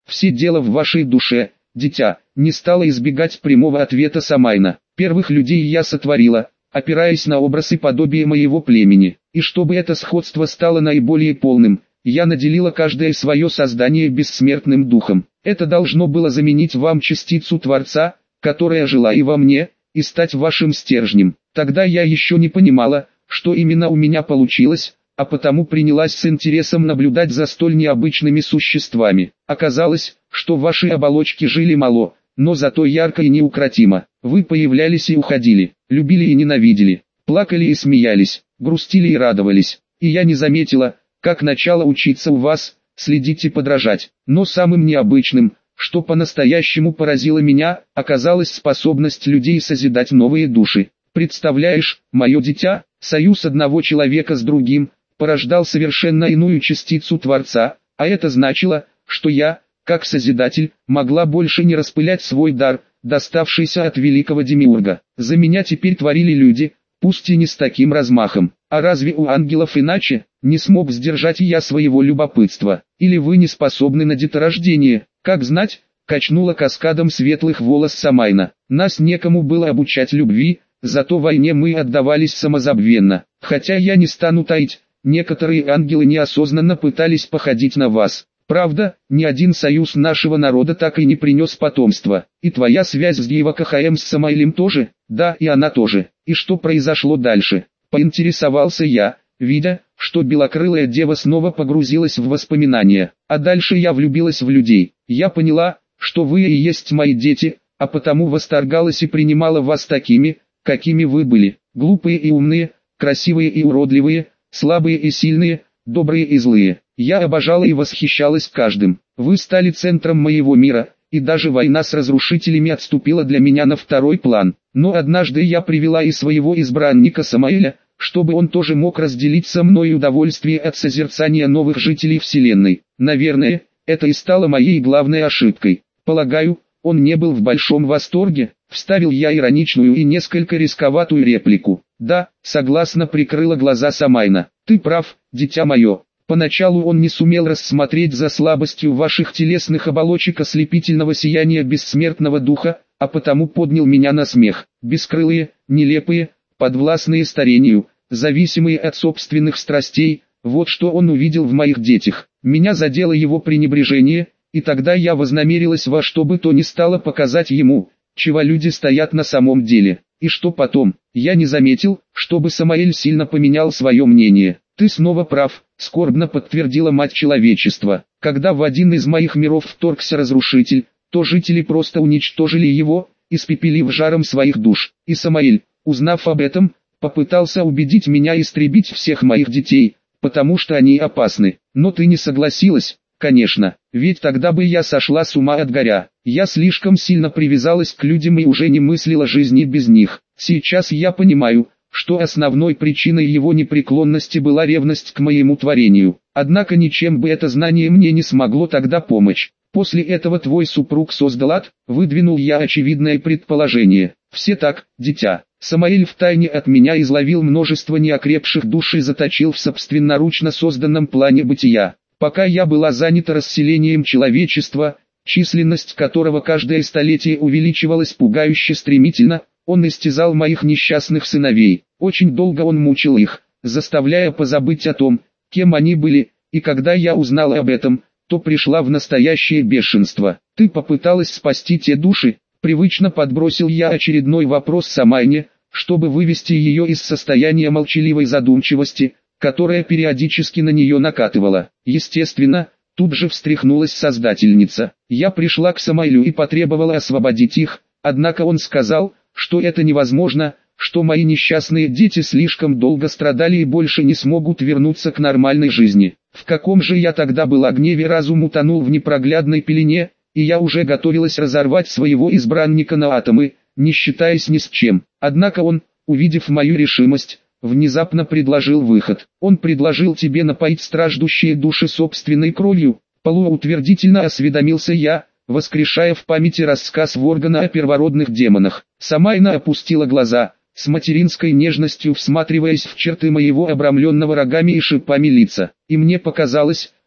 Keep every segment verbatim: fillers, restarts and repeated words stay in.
Все дело в вашей душе, дитя. Не стала избегать прямого ответа Самайна. Первых людей я сотворила, опираясь на образ и подобие моего племени. И чтобы это сходство стало наиболее полным, я наделила каждое свое создание бессмертным духом. Это должно было заменить вам частицу Творца, которая жила и во мне, и стать вашим стержнем. Тогда я еще не понимала, что именно у меня получилось, а потому принялась с интересом наблюдать за столь необычными существами. Оказалось, что ваши оболочки жили мало, но зато ярко и неукротимо. Вы появлялись и уходили, любили и ненавидели, плакали и смеялись, грустили и радовались. И я не заметила, как начало учиться у вас, следить и подражать. Но самым необычным, что по-настоящему поразило меня, оказалась способность людей созидать новые души. Представляешь, мое дитя, союз одного человека с другим, порождал совершенно иную частицу Творца, а это значило, что я, как Созидатель, могла больше не распылять свой дар, доставшийся от великого Демиурга. За меня теперь творили люди, пусть и не с таким размахом. А разве у ангелов иначе? Не смог сдержать я своего любопытства. Или вы не способны на деторождение? Как знать, качнула каскадом светлых волос Самайна. Нас некому было обучать любви, зато войне мы отдавались самозабвенно. Хотя я не стану таить, некоторые ангелы неосознанно пытались походить на вас. Правда, ни один союз нашего народа так и не принес потомства. И твоя связь с Евакахаем с Самаилем тоже? Да, и она тоже. И что произошло дальше? Поинтересовался я, видя, что белокрылая дева снова погрузилась в воспоминания. А дальше я влюбилась в людей. Я поняла, что вы и есть мои дети, а потому восторгалась и принимала вас такими, какими вы были. Глупые и умные, красивые и уродливые, слабые и сильные, добрые и злые. Я обожала и восхищалась каждым. Вы стали центром моего мира, и даже война с разрушителями отступила для меня на второй план. Но однажды я привела и своего избранника Самаэля, чтобы он тоже мог разделить со мной удовольствие от созерцания новых жителей Вселенной. Наверное, это и стало моей главной ошибкой. Полагаю, он не был в большом восторге, вставил я ироничную и несколько рисковатую реплику. Да, согласно прикрыла глаза Самайна. Ты прав, дитя мое. Поначалу он не сумел рассмотреть за слабостью ваших телесных оболочек ослепительного сияния бессмертного духа, а потому поднял меня на смех. Бескрылые, нелепые, подвластные старению, зависимые от собственных страстей, вот что он увидел в моих детях. Меня задело его пренебрежение, и тогда я вознамерилась во что бы то ни стало показать ему, чего люди стоят на самом деле. И что потом? Я не заметил, чтобы Самаэль сильно поменял свое мнение. Ты снова прав, скорбно подтвердила мать человечества. Когда в один из моих миров вторгся разрушитель, то жители просто уничтожили его, испепелив жаром своих душ. И Самаэль, узнав об этом, попытался убедить меня истребить всех моих детей, потому что они опасны. Но ты не согласилась, конечно, ведь тогда бы я сошла с ума от горя. Я слишком сильно привязалась к людям и уже не мыслила жизни без них. Сейчас я понимаю, что основной причиной его непреклонности была ревность к моему творению. Однако ничем бы это знание мне не смогло тогда помочь. После этого твой супруг создал ад, выдвинул я очевидное предположение. Все так, дитя. Самаэль втайне от меня изловил множество неокрепших душ и заточил в собственноручно созданном плане бытия. Пока я была занята расселением человечества, численность которого каждое столетие увеличивалась пугающе стремительно, он истязал моих несчастных сыновей. Очень долго он мучил их, заставляя позабыть о том, кем они были, и когда я узнала об этом, то пришла в настоящее бешенство. Ты попыталась спасти те души? Привычно подбросил я очередной вопрос Самайне, чтобы вывести ее из состояния молчаливой задумчивости, которая периодически на нее накатывала. Естественно, тут же встряхнулась Создательница. Я пришла к Самаэлю и потребовала освободить их, однако он сказал, что это невозможно, что мои несчастные дети слишком долго страдали и больше не смогут вернуться к нормальной жизни. В каком же я тогда была гневе, разум утонул в непроглядной пелене, и я уже готовилась разорвать своего избранника на атомы, не считаясь ни с чем. Однако он, увидев мою решимость, внезапно предложил выход. Он предложил тебе напоить страждущие души собственной кровью. Полуутвердительно осведомился я, воскрешая в памяти рассказ Воргана о первородных демонах. Самайна опустила глаза, с материнской нежностью всматриваясь в черты моего обрамленного рогами и шипами лица. И мне показалось,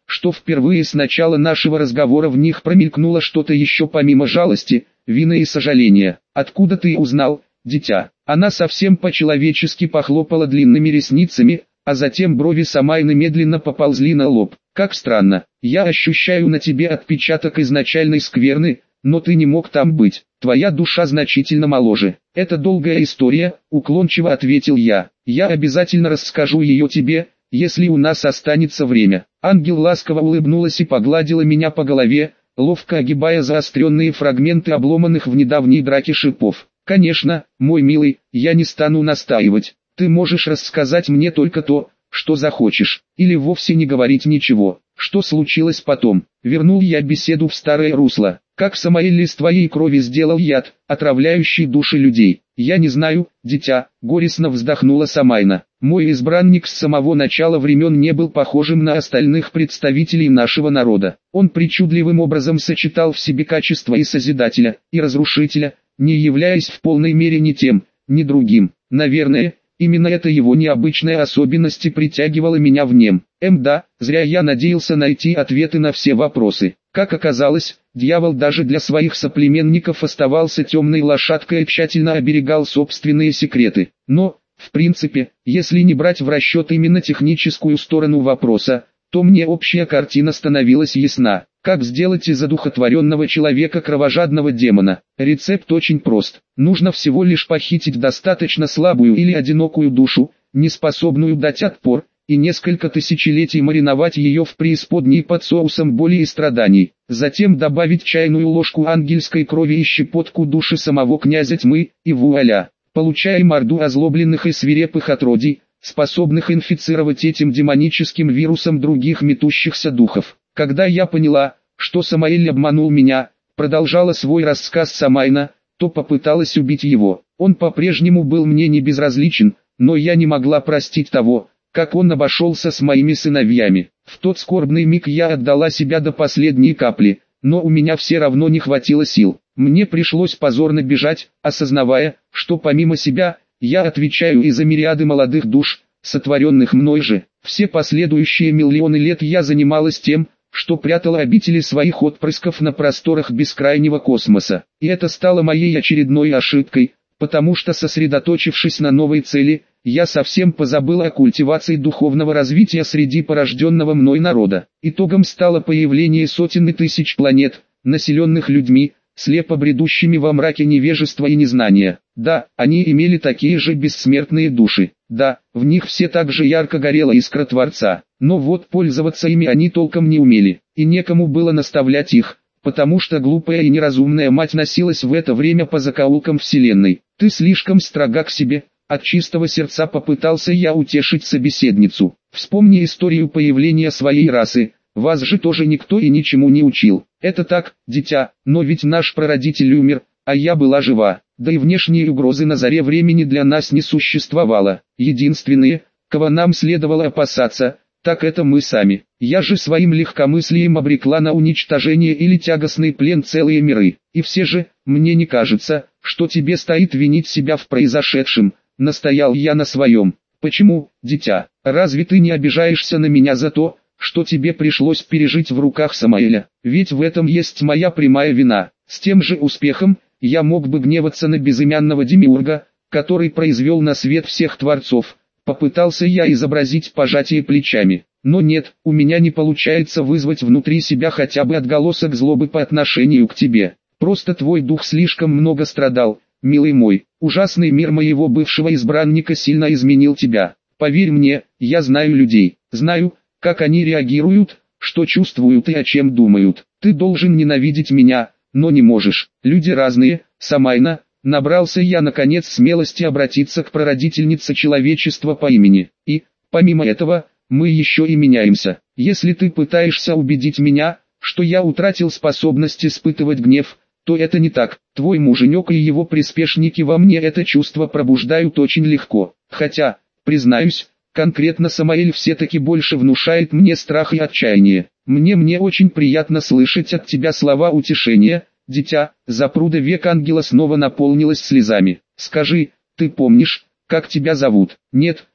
что впервые с начала нашего разговора в них промелькнуло что-то еще помимо жалости, вины и сожаления. «Откуда ты узнал, дитя?» Она совсем по-человечески похлопала длинными ресницами, а затем брови Самайны медленно поползли на лоб. «Как странно, я ощущаю на тебе отпечаток изначальной скверны, но ты не мог там быть, твоя душа значительно моложе». «Это долгая история», — уклончиво ответил я. «Я обязательно расскажу ее тебе, если у нас останется время». Ангел ласково улыбнулась и погладила меня по голове, ловко огибая заостренные фрагменты обломанных в недавней драке шипов. «Конечно, мой милый, я не стану настаивать. Ты можешь рассказать мне только то, что захочешь, или вовсе не говорить ничего. Что случилось потом?» Вернул я беседу в старое русло. «Как Самаэль из твоей крови сделал яд, отравляющий души людей?» «Я не знаю, дитя», — горестно вздохнула Самайна. «Мой избранник с самого начала времен не был похожим на остальных представителей нашего народа. Он причудливым образом сочетал в себе качества и Созидателя, и Разрушителя, не являясь в полной мере ни тем, ни другим. Наверное, именно эта его необычная особенность и притягивала меня в нем. Эм да, зря я надеялся найти ответы на все вопросы. Как оказалось, дьявол даже для своих соплеменников оставался темной лошадкой и тщательно оберегал собственные секреты. Но, в принципе, если не брать в расчет именно техническую сторону вопроса, то мне общая картина становилась ясна. Как сделать из одухотворенного человека кровожадного демона? Рецепт очень прост. Нужно всего лишь похитить достаточно слабую или одинокую душу, не способную дать отпор, и несколько тысячелетий мариновать ее в преисподней под соусом боли и страданий. Затем добавить чайную ложку ангельской крови и щепотку души самого князя тьмы, и вуаля! Получаем орду озлобленных и свирепых отродий, способных инфицировать этим демоническим вирусом других метущихся духов. Когда я поняла, что Самаэль обманул меня, продолжала свой рассказ Самайна, то попыталась убить его. Он по-прежнему был мне не безразличен, но я не могла простить того, как он обошелся с моими сыновьями. В тот скорбный миг я отдала себя до последней капли, но у меня все равно не хватило сил. Мне пришлось позорно бежать, осознавая, что помимо себя, я отвечаю и за мириады молодых душ, сотворенных мной же. Все последующие миллионы лет я занималась тем, что прятала обители своих отпрысков на просторах бескрайнего космоса. И это стало моей очередной ошибкой, потому что, сосредоточившись на новой цели, я совсем позабыла о культивации духовного развития среди порожденного мной народа. Итогом стало появление сотен и тысяч планет, населенных людьми, слепо бредущими во мраке невежества и незнания. Да, они имели такие же бессмертные души. Да, в них все так же ярко горела искра Творца. Но вот пользоваться ими они толком не умели, и некому было наставлять их, потому что глупая и неразумная мать носилась в это время по закоулкам вселенной. «Ты слишком строга к себе», — от чистого сердца попытался я утешить собеседницу. «Вспомни историю появления своей расы, вас же тоже никто и ничему не учил». «Это так, дитя, но ведь наш прародитель умер, а я была жива, да и внешней угрозы на заре времени для нас не существовало. Единственные, кого нам следовало опасаться, так это мы сами. Я же своим легкомыслием обрекла на уничтожение или тягостный плен целые миры. И все же, мне не кажется, что тебе стоит винить себя в произошедшем», — настоял я на своем. «Почему, дитя, разве ты не обижаешься на меня за то, что тебе пришлось пережить в руках Самаэля? Ведь в этом есть моя прямая вина. С тем же успехом, я мог бы гневаться на безымянного демиурга, который произвел на свет всех творцов». Попытался я изобразить пожатие плечами. Но нет, у меня не получается вызвать внутри себя хотя бы отголосок злобы по отношению к тебе. Просто твой дух слишком много страдал, милый мой. Ужасный мир моего бывшего избранника сильно изменил тебя. Поверь мне, я знаю людей, знаю, как они реагируют, что чувствуют и о чем думают. Ты должен ненавидеть меня, но не можешь. Люди разные, Самайна. Набрался я наконец смелости обратиться к прародительнице человечества по имени. И, помимо этого, мы еще и меняемся. Если ты пытаешься убедить меня, что я утратил способность испытывать гнев, то это не так. Твой муженек и его приспешники во мне это чувство пробуждают очень легко. Хотя, признаюсь, конкретно Самаэль все-таки больше внушает мне страх и отчаяние. Мне мне очень приятно слышать от тебя слова утешения, дитя. Запруда век ангела снова наполнилась слезами. «Скажи, ты помнишь, как тебя зовут?» «Нет,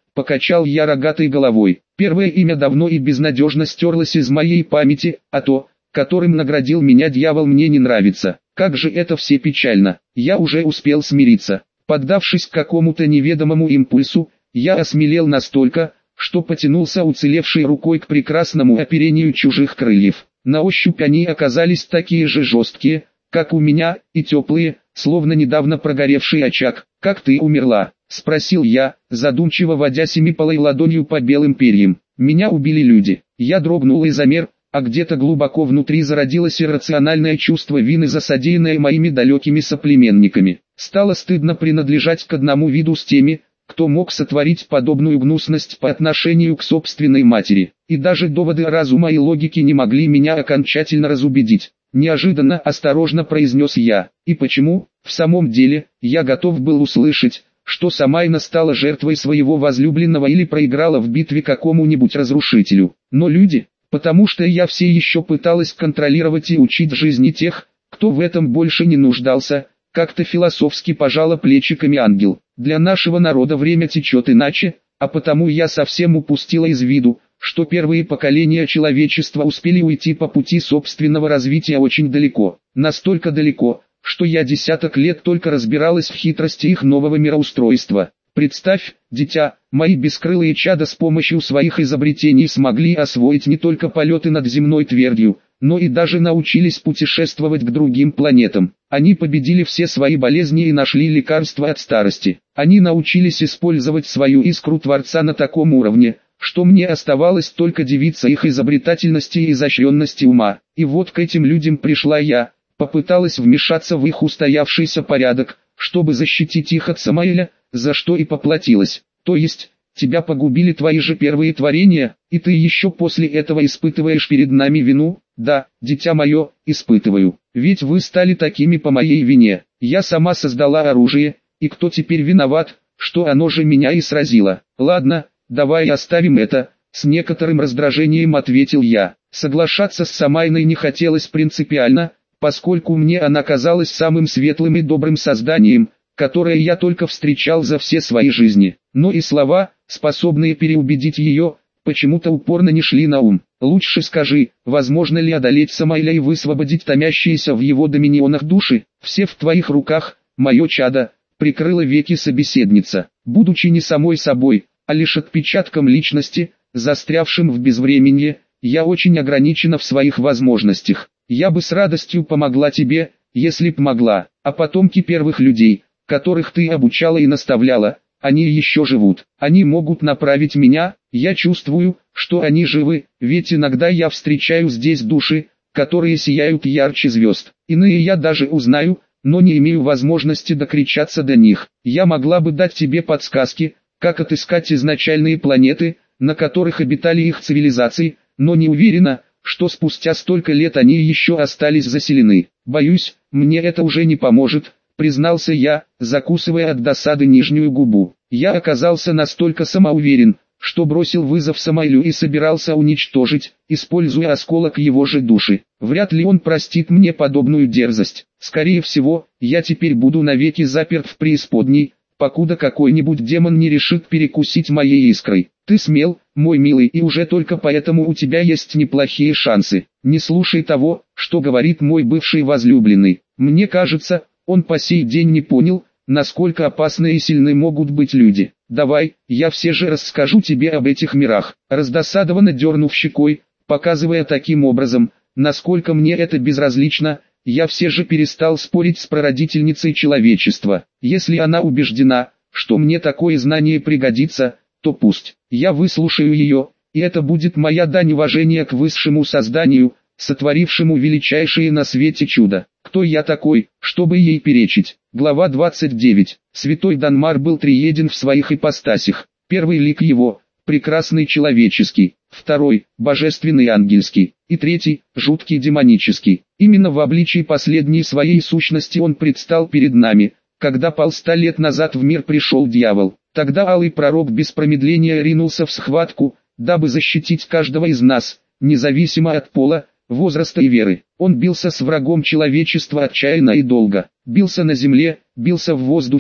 покачал я рогатой головой. Первое имя давно и безнадежно стерлось из моей памяти, а то, которым наградил меня дьявол, мне не нравится. Как же это все печально. Я уже успел смириться. Поддавшись какому-то неведомому импульсу, я осмелел настолько, что потянулся уцелевшей рукой к прекрасному оперению чужих крыльев. На ощупь они оказались такие же жесткие, как у меня, и теплые, словно недавно прогоревший очаг. «Как ты умерла?» — спросил я, задумчиво водя семипалой ладонью по белым перьям. «Меня убили люди». Я дрогнул и замер, а где-то глубоко внутри зародилось иррациональное чувство вины за содеянное моими далекими соплеменниками. Стало стыдно принадлежать к одному виду с теми, кто мог сотворить подобную гнусность по отношению к собственной матери. И даже доводы разума и логики не могли меня окончательно разубедить. Неожиданно осторожно произнес я. И почему? В самом деле, я готов был услышать, что Самайна стала жертвой своего возлюбленного или проиграла в битве какому-нибудь разрушителю. Но люди, потому что я все еще пыталась контролировать и учить жизни тех, кто в этом больше не нуждался, как-то философски пожала плечиками ангел. Для нашего народа время течет иначе, а потому я совсем упустила из виду, что первые поколения человечества успели уйти по пути собственного развития очень далеко. Настолько далеко, что я десяток лет только разбиралась в хитрости их нового мироустройства. Представь, дитя, мои бескрылые чада с помощью своих изобретений смогли освоить не только полеты над земной твердью, но и даже научились путешествовать к другим планетам. Они победили все свои болезни и нашли лекарства от старости. Они научились использовать свою искру Творца на таком уровне, что мне оставалось только дивиться их изобретательности и изощренности ума. И вот к этим людям пришла я, попыталась вмешаться в их устоявшийся порядок, чтобы защитить их от Самаэля, за что и поплатилась. То есть, тебя погубили твои же первые творения, и ты еще после этого испытываешь перед нами вину? Да, дитя мое, испытываю. Ведь вы стали такими по моей вине. Я сама создала оружие, и кто теперь виноват, что оно же меня и сразило? Ладно, давай оставим это, с некоторым раздражением ответил я. Соглашаться с Самайной не хотелось принципиально, поскольку мне она казалась самым светлым и добрым созданием, которое я только встречал за все свои жизни. Но и слова, способные переубедить ее, почему-то упорно не шли на ум. Лучше скажи, возможно ли одолеть Самаэля и высвободить томящиеся в его доминионах души? Все в твоих руках, мое чадо, прикрыла веки собеседница. Будучи не самой собой, а лишь отпечатком личности, застрявшим в безвременье, я очень ограничена в своих возможностях. Я бы с радостью помогла тебе, если б могла, а потомки первых людей, которых ты обучала и наставляла, они еще живут. Они могут направить меня, я чувствую, что они живы, ведь иногда я встречаю здесь души, которые сияют ярче звезд. Иные я даже узнаю, но не имею возможности докричаться до них. Я могла бы дать тебе подсказки, как отыскать изначальные планеты, на которых обитали их цивилизации, но не уверена, что спустя столько лет они еще остались заселены. Боюсь, мне это уже не поможет, признался я, закусывая от досады нижнюю губу. Я оказался настолько самоуверен, что бросил вызов Самаэлю и собирался уничтожить, используя осколок его же души. Вряд ли он простит мне подобную дерзость. Скорее всего, я теперь буду навеки заперт в преисподней, покуда какой-нибудь демон не решит перекусить моей искрой. Ты смел, мой милый, и уже только поэтому у тебя есть неплохие шансы. Не слушай того, что говорит мой бывший возлюбленный. Мне кажется, он по сей день не понял, насколько опасны и сильны могут быть люди. Давай, я все же расскажу тебе об этих мирах. Раздосадованно дернув щекой, показывая таким образом, насколько мне это безразлично, я все же перестал спорить с прародительницей человечества. Если она убеждена, что мне такое знание пригодится, то пусть. Я выслушаю ее, и это будет моя дань уважения к высшему созданию, сотворившему величайшее на свете чудо. Кто я такой, чтобы ей перечить? Глава двадцать девять. Святой Данмар был триедин в своих ипостасях. Первый лик его – прекрасный человеческий, второй – божественный ангельский, и третий – жуткий демонический. Именно в обличии последней своей сущности он предстал перед нами, когда полста лет назад в мир пришел дьявол. Тогда алый пророк без промедления ринулся в схватку, дабы защитить каждого из нас, независимо от пола, возраста и веры. Он бился с врагом человечества отчаянно и долго. Бился на земле, бился в воздухе,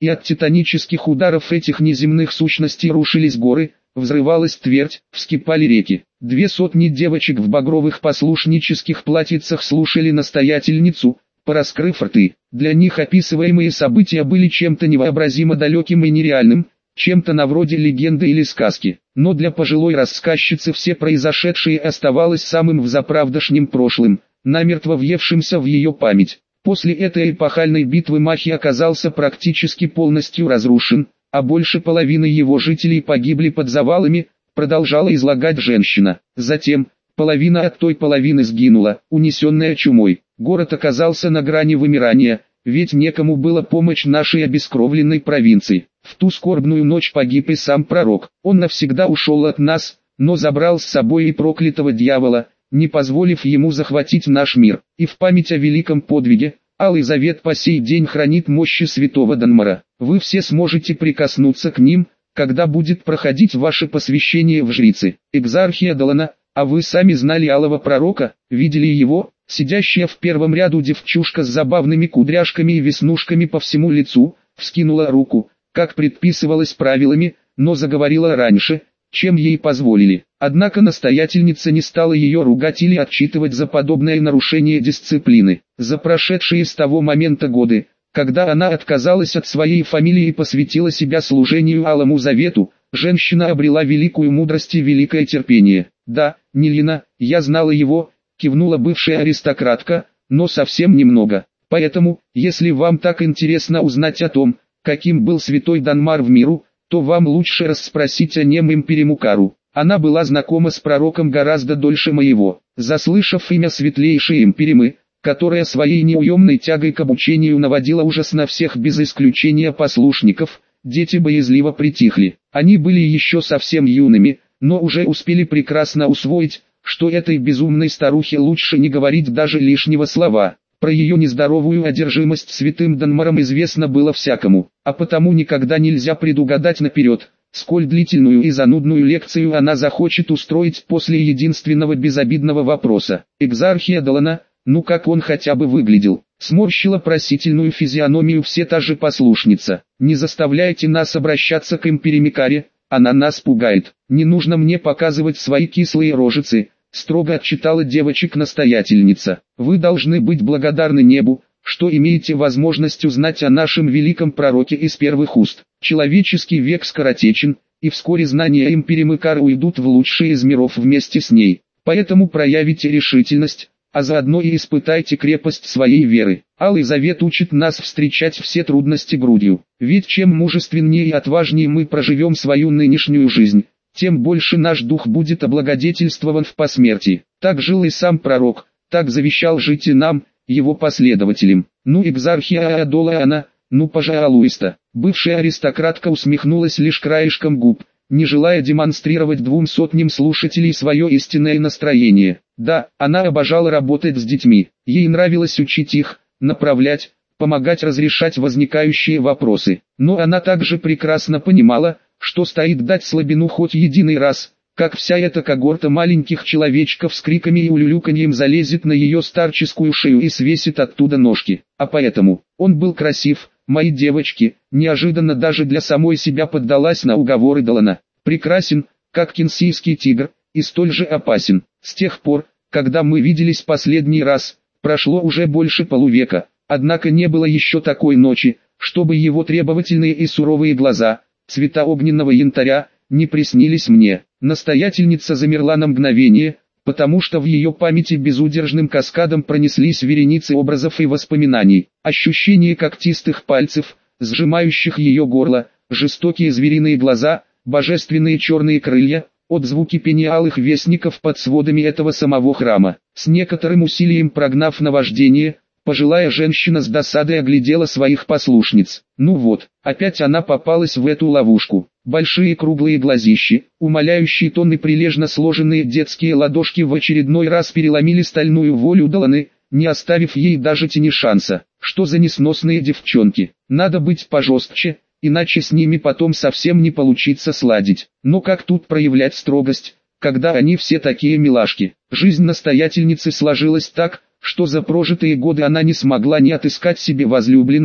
и от титанических ударов этих неземных сущностей рушились горы, взрывалась твердь, вскипали реки. Две сотни девочек в багровых послушнических платьицах слушали настоятельницу, пораскрыв рты. Для них описываемые события были чем-то невообразимо далеким и нереальным, чем-то на вроде легенды или сказки. Но для пожилой рассказчицы все произошедшее оставалось самым взаправдошним прошлым, намертво въевшимся в ее память. После этой эпохальной битвы Махи оказался практически полностью разрушен, а больше половины его жителей погибли под завалами, продолжала излагать женщина. Затем, половина от той половины сгинула, унесенная чумой. Город оказался на грани вымирания, ведь некому было помочь нашей обескровленной провинции. В ту скорбную ночь погиб и сам пророк. Он навсегда ушел от нас, но забрал с собой и проклятого дьявола, не позволив ему захватить наш мир. И в память о великом подвиге, Алый Завет по сей день хранит мощи святого Данмара. Вы все сможете прикоснуться к ним, когда будет проходить ваше посвящение в жрицы. Экзархия Далана, а вы сами знали Алого Пророка, видели его? Сидящая в первом ряду девчушка с забавными кудряшками и веснушками по всему лицу, вскинула руку, как предписывалось правилами, но заговорила раньше, чем ей позволили. Однако настоятельница не стала ее ругать или отчитывать за подобное нарушение дисциплины. За прошедшие с того момента годы, когда она отказалась от своей фамилии и посвятила себя служению Алому Завету, женщина обрела великую мудрость и великое терпение. «Да, Нилина, я знала его», — кивнула бывшая аристократка, — «но совсем немного. Поэтому, если вам так интересно узнать о том, каким был святой Данмар в миру, то вам лучше расспросить о нем Империмукару. Она была знакома с пророком гораздо дольше моего». Заслышав имя светлейшей Империмы, которая своей неуемной тягой к обучению наводила ужас на всех без исключения послушников, дети боязливо притихли. Они были еще совсем юными, но уже успели прекрасно усвоить, что этой безумной старухе лучше не говорить даже лишнего слова. Про ее нездоровую одержимость святым Данмаром известно было всякому, а потому никогда нельзя предугадать наперед, сколь длительную и занудную лекцию она захочет устроить после единственного безобидного вопроса. Экзархия Далана, ну как он хотя бы выглядел? Сморщила просительную физиономию все та же послушница. «Не заставляйте нас обращаться к Империмикаре, она нас пугает. Не нужно мне показывать свои кислые рожицы», — строго отчитала девочек настоятельница. «Вы должны быть благодарны небу, что имеете возможность узнать о нашем великом пророке из первых уст. Человеческий век скоротечен, и вскоре знания Империмикары уйдут в лучшие из миров вместе с ней. Поэтому проявите решительность, а заодно и испытайте крепость своей веры. Алый Завет учит нас встречать все трудности грудью. Ведь чем мужественнее и отважнее мы проживем свою нынешнюю жизнь, тем больше наш дух будет облагодетельствован в посмертии. Так жил и сам пророк, так завещал жить и нам, его последователям. Ну экзархия Адола она, ну пожалуйста». Бывшая аристократка усмехнулась лишь краешком губ, не желая демонстрировать двум сотням слушателей свое истинное настроение. Да, она обожала работать с детьми, ей нравилось учить их, направлять, помогать разрешать возникающие вопросы. Но она также прекрасно понимала, что стоит дать слабину хоть единый раз, как вся эта когорта маленьких человечков с криками и улюлюканьем залезет на ее старческую шею и свесит оттуда ножки. А поэтому, он был красив, мои девочки, неожиданно даже для самой себя поддалась на уговоры Далана. Прекрасен, как кенсийский тигр, и столь же опасен. С тех пор, когда мы виделись последний раз, прошло уже больше полувека, однако не было еще такой ночи, чтобы его требовательные и суровые глаза, цвета огненного янтаря, не приснились мне. Настоятельница замерла на мгновение, потому что в ее памяти безудержным каскадом пронеслись вереницы образов и воспоминаний. Ощущение когтистых пальцев, сжимающих ее горло, жестокие звериные глаза, божественные черные крылья, отзвуки пения алых вестников под сводами этого самого храма. С некоторым усилием прогнав наваждение, пожилая женщина с досадой оглядела своих послушниц. Ну вот, опять она попалась в эту ловушку. Большие круглые глазищи, умоляющие тон и прилежно сложенные детские ладошки в очередной раз переломили стальную волю Даланы, не оставив ей даже тени шанса. Что за несносные девчонки? Надо быть пожестче, иначе с ними потом совсем не получится сладить. Но как тут проявлять строгость, когда они все такие милашки? Жизнь настоятельницы сложилась так, что за прожитые годы она не смогла ни отыскать себе возлюбленного,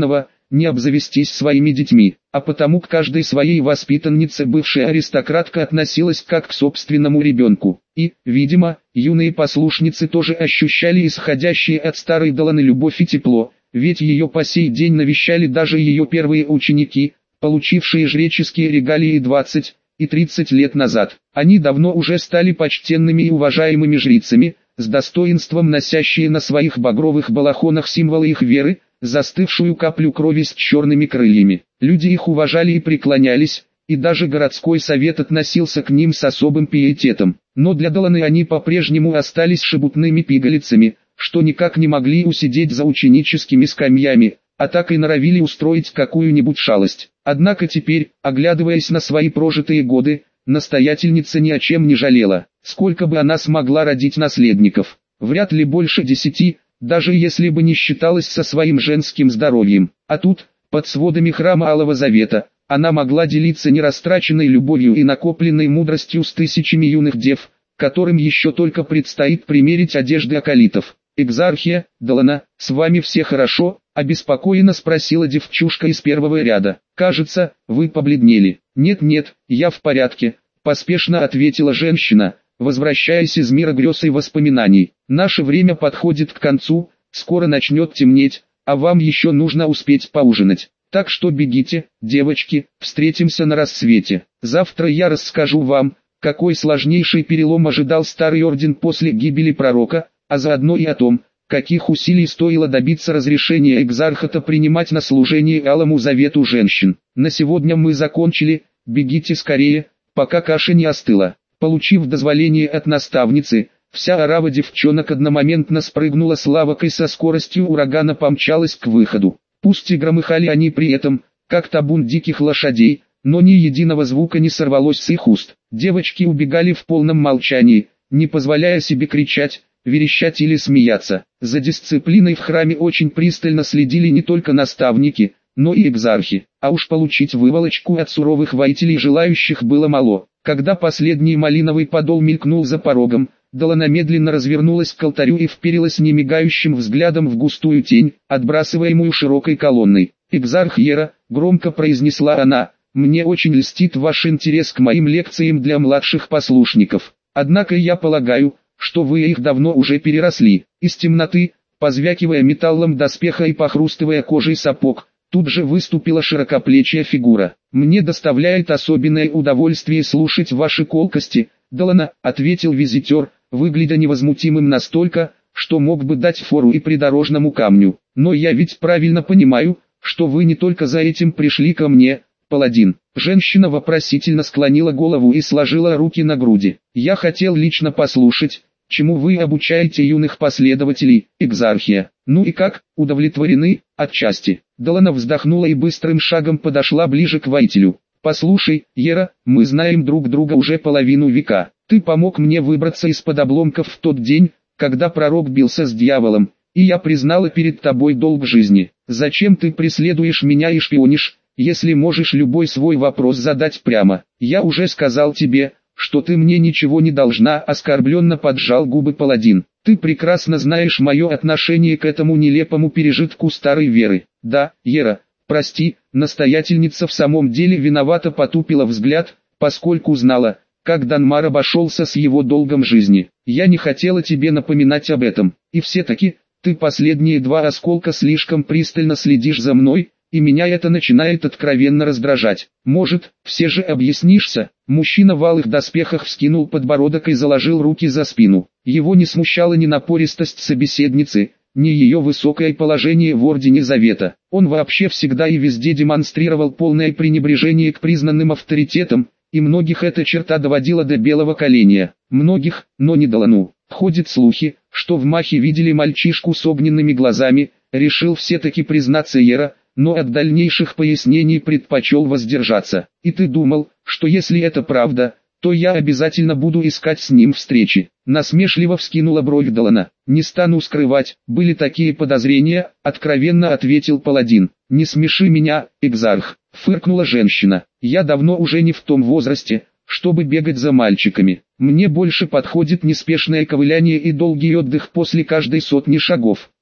не обзавестись своими детьми, а потому к каждой своей воспитаннице бывшая аристократка относилась как к собственному ребенку. И, видимо, юные послушницы тоже ощущали исходящие от старой Деланы любовь и тепло, ведь ее по сей день навещали даже ее первые ученики, получившие жреческие регалии двадцать и тридцать лет назад. Они давно уже стали почтенными и уважаемыми жрицами, с достоинством носящие на своих багровых балахонах символы их веры, застывшую каплю крови с черными крыльями. Люди их уважали и преклонялись, и даже городской совет относился к ним с особым пиететом. Но для Деланы они по-прежнему остались шебутными пигалицами, что никак не могли усидеть за ученическими скамьями, а так и норовили устроить какую-нибудь шалость. Однако теперь, оглядываясь на свои прожитые годы, настоятельница ни о чем не жалела. Сколько бы она смогла родить наследников? Вряд ли больше десяти, даже если бы не считалась со своим женским здоровьем. А тут, под сводами храма Алого Завета, она могла делиться нерастраченной любовью и накопленной мудростью с тысячами юных дев, которым еще только предстоит примерить одежды акалитов. «Экзархия, Делана, с вами все хорошо?» – обеспокоенно спросила девчушка из первого ряда. «Кажется, вы побледнели». «Нет-нет, я в порядке», – поспешно ответила женщина, возвращаясь из мира грез и воспоминаний. «Наше время подходит к концу, скоро начнет темнеть, а вам еще нужно успеть поужинать. Так что бегите, девочки, встретимся на рассвете. Завтра я расскажу вам, какой сложнейший перелом ожидал Старый Орден после гибели пророка, а заодно и о том, каких усилий стоило добиться разрешения Экзархата принимать на служение Алому Завету женщин. На сегодня мы закончили, бегите скорее, пока каша не остыла». Получив дозволение от наставницы, вся орава девчонок одномоментно спрыгнула с лавок и со скоростью урагана помчалась к выходу. Пусть и громыхали они при этом, как табун диких лошадей, но ни единого звука не сорвалось с их уст. Девочки убегали в полном молчании, не позволяя себе кричать, верещать или смеяться. За дисциплиной в храме очень пристально следили не только наставники, но и экзархи, а уж получить выволочку от суровых воителей желающих было мало. Когда последний малиновый подол мелькнул за порогом, Делана медленно развернулась к алтарю и вперилась немигающим взглядом в густую тень, отбрасываемую широкой колонной. «Экзарх Ера», — громко произнесла она, — «мне очень льстит ваш интерес к моим лекциям для младших послушников. Однако я полагаю, что вы их давно уже переросли». Из темноты, позвякивая металлом доспеха и похрустывая кожей сапог, тут же выступила широкоплечья фигура. «Мне доставляет особенное удовольствие слушать ваши колкости, Делана», — ответил визитер, выглядя невозмутимым настолько, что мог бы дать фору и придорожному камню. «Но я ведь правильно понимаю, что вы не только за этим пришли ко мне, паладин». Женщина вопросительно склонила голову и сложила руки на груди. «Я хотел лично послушать, чему вы обучаете юных последователей, Экзархия. Ну и как, удовлетворены?» «Отчасти». Делана вздохнула и быстрым шагом подошла ближе к воителю. «Послушай, Ера, мы знаем друг друга уже половину века. Ты помог мне выбраться из-под обломков в тот день, когда пророк бился с дьяволом, и я признала перед тобой долг жизни. Зачем ты преследуешь меня и шпионишь, если можешь любой свой вопрос задать прямо? Я уже сказал тебе, что ты мне ничего не должна», — оскорбленно поджал губы паладин. «Ты прекрасно знаешь мое отношение к этому нелепому пережитку старой веры». «Да, Ера, прости», — настоятельница в самом деле виновато потупила взгляд, поскольку знала, как Данмар обошелся с его долгом жизни. «Я не хотела тебе напоминать об этом. И все-таки, ты последние два осколка слишком пристально следишь за мной, и меня это начинает откровенно раздражать. Может, все же объяснишься?» Мужчина в алых доспехах вскинул подбородок и заложил руки за спину. Его не смущала ни напористость собеседницы, ни ее высокое положение в Ордене Завета. Он вообще всегда и везде демонстрировал полное пренебрежение к признанным авторитетам, и многих эта черта доводила до белого коленя. Многих, но не Делану. Ходят слухи, что в Махе видели мальчишку с огненными глазами, решил все-таки признаться Ера, но от дальнейших пояснений предпочел воздержаться. «И ты думал, что если это правда, то я обязательно буду искать с ним встречи?» Насмешливо вскинула бровь Делана. «Не стану скрывать, были такие подозрения», — откровенно ответил паладин. «Не смеши меня, Экзарх», — фыркнула женщина. «Я давно уже не в том возрасте, чтобы бегать за мальчиками. Мне больше подходит неспешное ковыляние и долгий отдых после каждой сотни шагов.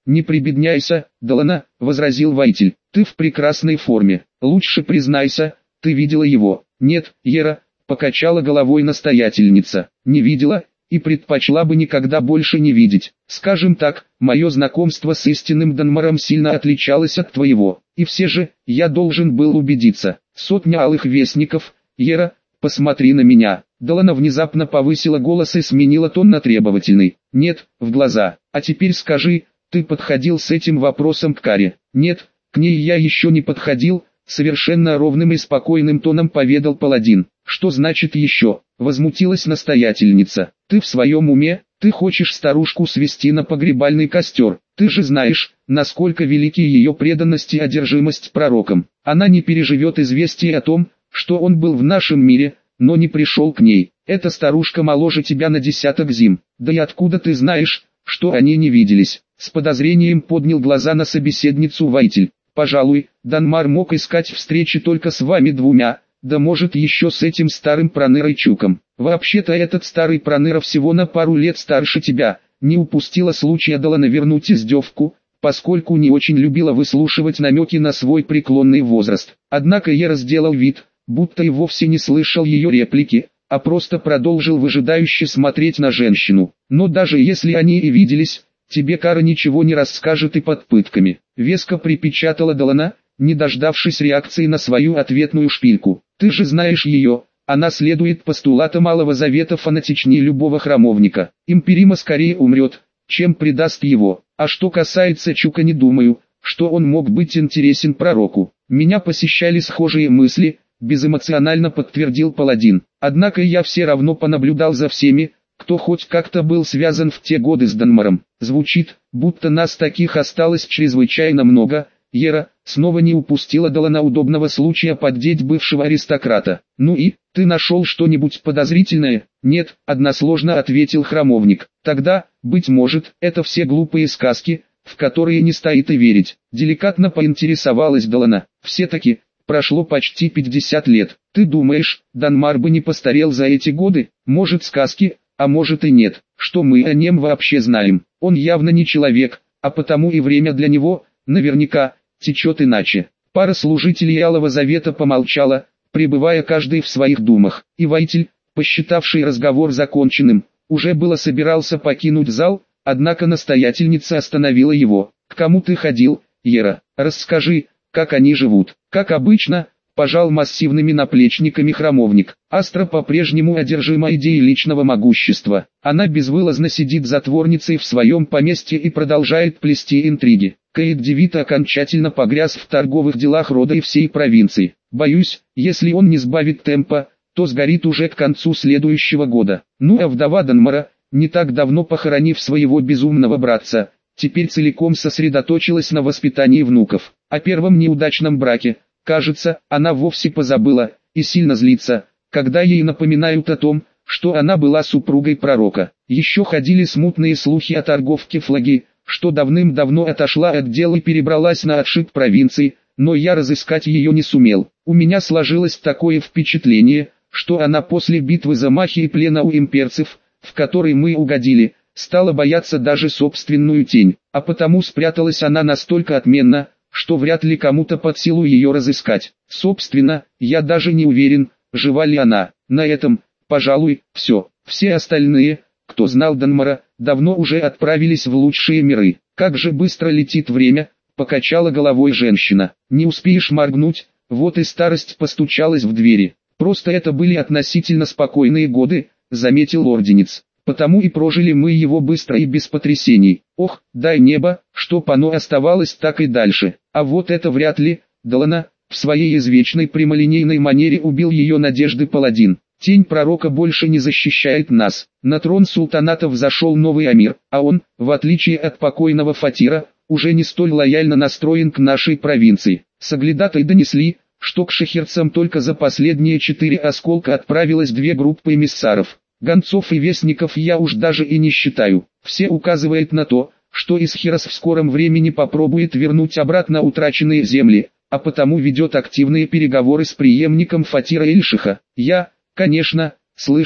«Не прибедняйся, Далана», — возразил воитель. «Ты в прекрасной форме. Лучше признайся, ты видела его?» «Нет, Ера», — покачала головой настоятельница. «Не видела, и предпочла бы никогда больше не видеть. Скажем так, мое знакомство с истинным Данмаром сильно отличалось от твоего, и все же, я должен был убедиться. Сотня алых вестников, Ера, посмотри на меня». Далана внезапно повысила голос и сменила тон на требовательный. «Нет, в глаза. А теперь скажи, ты подходил с этим вопросом к Каре?» «Нет, к ней я еще не подходил», — совершенно ровным и спокойным тоном поведал паладин. «Что значит еще?» — возмутилась настоятельница. «Ты в своем уме? Ты хочешь старушку свести на погребальный костер? Ты же знаешь, насколько велики ее преданность и одержимость пророком. Она не переживет известие о том, что он был в нашем мире, но не пришел к ней. Эта старушка моложе тебя на десяток зим. Да и откуда ты знаешь, что они не виделись?» С подозрением поднял глаза на собеседницу воитель. «Пожалуй, Данмар мог искать встречи только с вами двумя, да может еще с этим старым пронырой Чуком. Вообще-то этот старый проныра всего на пару лет старше тебя». Не упустила случая Далана вернуть издевку, поскольку не очень любила выслушивать намеки на свой преклонный возраст. Однако Ера сделал вид, будто и вовсе не слышал ее реплики, а просто продолжил выжидающе смотреть на женщину. «Но даже если они и виделись, тебе Кара ничего не расскажет и под пытками», — веско припечатала Далана, не дождавшись реакции на свою ответную шпильку. «Ты же знаешь ее, она следует постулатам Малого Завета фанатичнее любого храмовника. Империма скорее умрет, чем предаст его. А что касается Чука, не думаю, что он мог быть интересен пророку. Меня посещали схожие мысли», — безэмоционально подтвердил паладин. «Однако я все равно понаблюдал за всеми, кто хоть как-то был связан в те годы с Данмаром. Звучит, будто нас таких осталось чрезвычайно много». Ера снова не упустила Далана удобного случая поддеть бывшего аристократа. «Ну и, ты нашел что-нибудь подозрительное?» «Нет», — односложно ответил храмовник. «Тогда, быть может, это все глупые сказки, в которые не стоит и верить». Деликатно поинтересовалась Далана. «Все-таки, прошло почти пятьдесят лет. Ты думаешь, Данмар бы не постарел за эти годы? Может, сказки, а может и нет. Что мы о нем вообще знаем? Он явно не человек, а потому и время для него, наверняка, течет иначе». Пара служителей Алого Завета помолчала, пребывая каждый в своих думах, и воитель, посчитавший разговор законченным, уже было собирался покинуть зал, однако настоятельница остановила его. «К кому ты ходил, Ера? Расскажи, как они живут». «Как обычно», — пожал массивными наплечниками храмовник. «Астра по-прежнему одержима идеей личного могущества. Она безвылазно сидит затворницей в своем поместье и продолжает плести интриги. Кейт Девита окончательно погряз в торговых делах рода и всей провинции. Боюсь, если он не сбавит темпа, то сгорит уже к концу следующего года. Ну а вдова Данмара, не так давно похоронив своего безумного братца, теперь целиком сосредоточилась на воспитании внуков. О первом неудачном браке, кажется, она вовсе позабыла, и сильно злится, когда ей напоминают о том, что она была супругой пророка. Еще ходили смутные слухи о торговке Флаги, что давным-давно отошла от дел и перебралась на отшиб провинции, но я разыскать ее не сумел. У меня сложилось такое впечатление, что она после битвы за Махи и плена у имперцев, в который мы угодили, стала бояться даже собственную тень, а потому спряталась она настолько отменно, что вряд ли кому-то под силу ее разыскать. Собственно, я даже не уверен, жива ли она. На этом, пожалуй, все. Все остальные, кто знал Данмара, давно уже отправились в лучшие миры. «Как же быстро летит время», — покачала головой женщина. «Не успеешь моргнуть, вот и старость постучалась в двери». «Просто это были относительно спокойные годы», — заметил орденец. «Потому и прожили мы его быстро и без потрясений. Ох, дай небо, чтоб оно оставалось так и дальше. А вот это вряд ли», — Далана, в своей извечной прямолинейной манере убил ее надежды паладин. «Тень пророка больше не защищает нас. На трон султаната взошел новый амир, а он, в отличие от покойного Фатира, уже не столь лояльно настроен к нашей провинции». Соглядатай донесли, что к шахерцам только за последние четыре осколка отправилось две группы эмиссаров. Гонцов и вестников я уж даже и не считаю. Все указывает на то, что Исхирос в скором времени попробует вернуть обратно утраченные земли, а потому ведет активные переговоры с преемником Фатира Эльшиха. Я, конечно, слышал,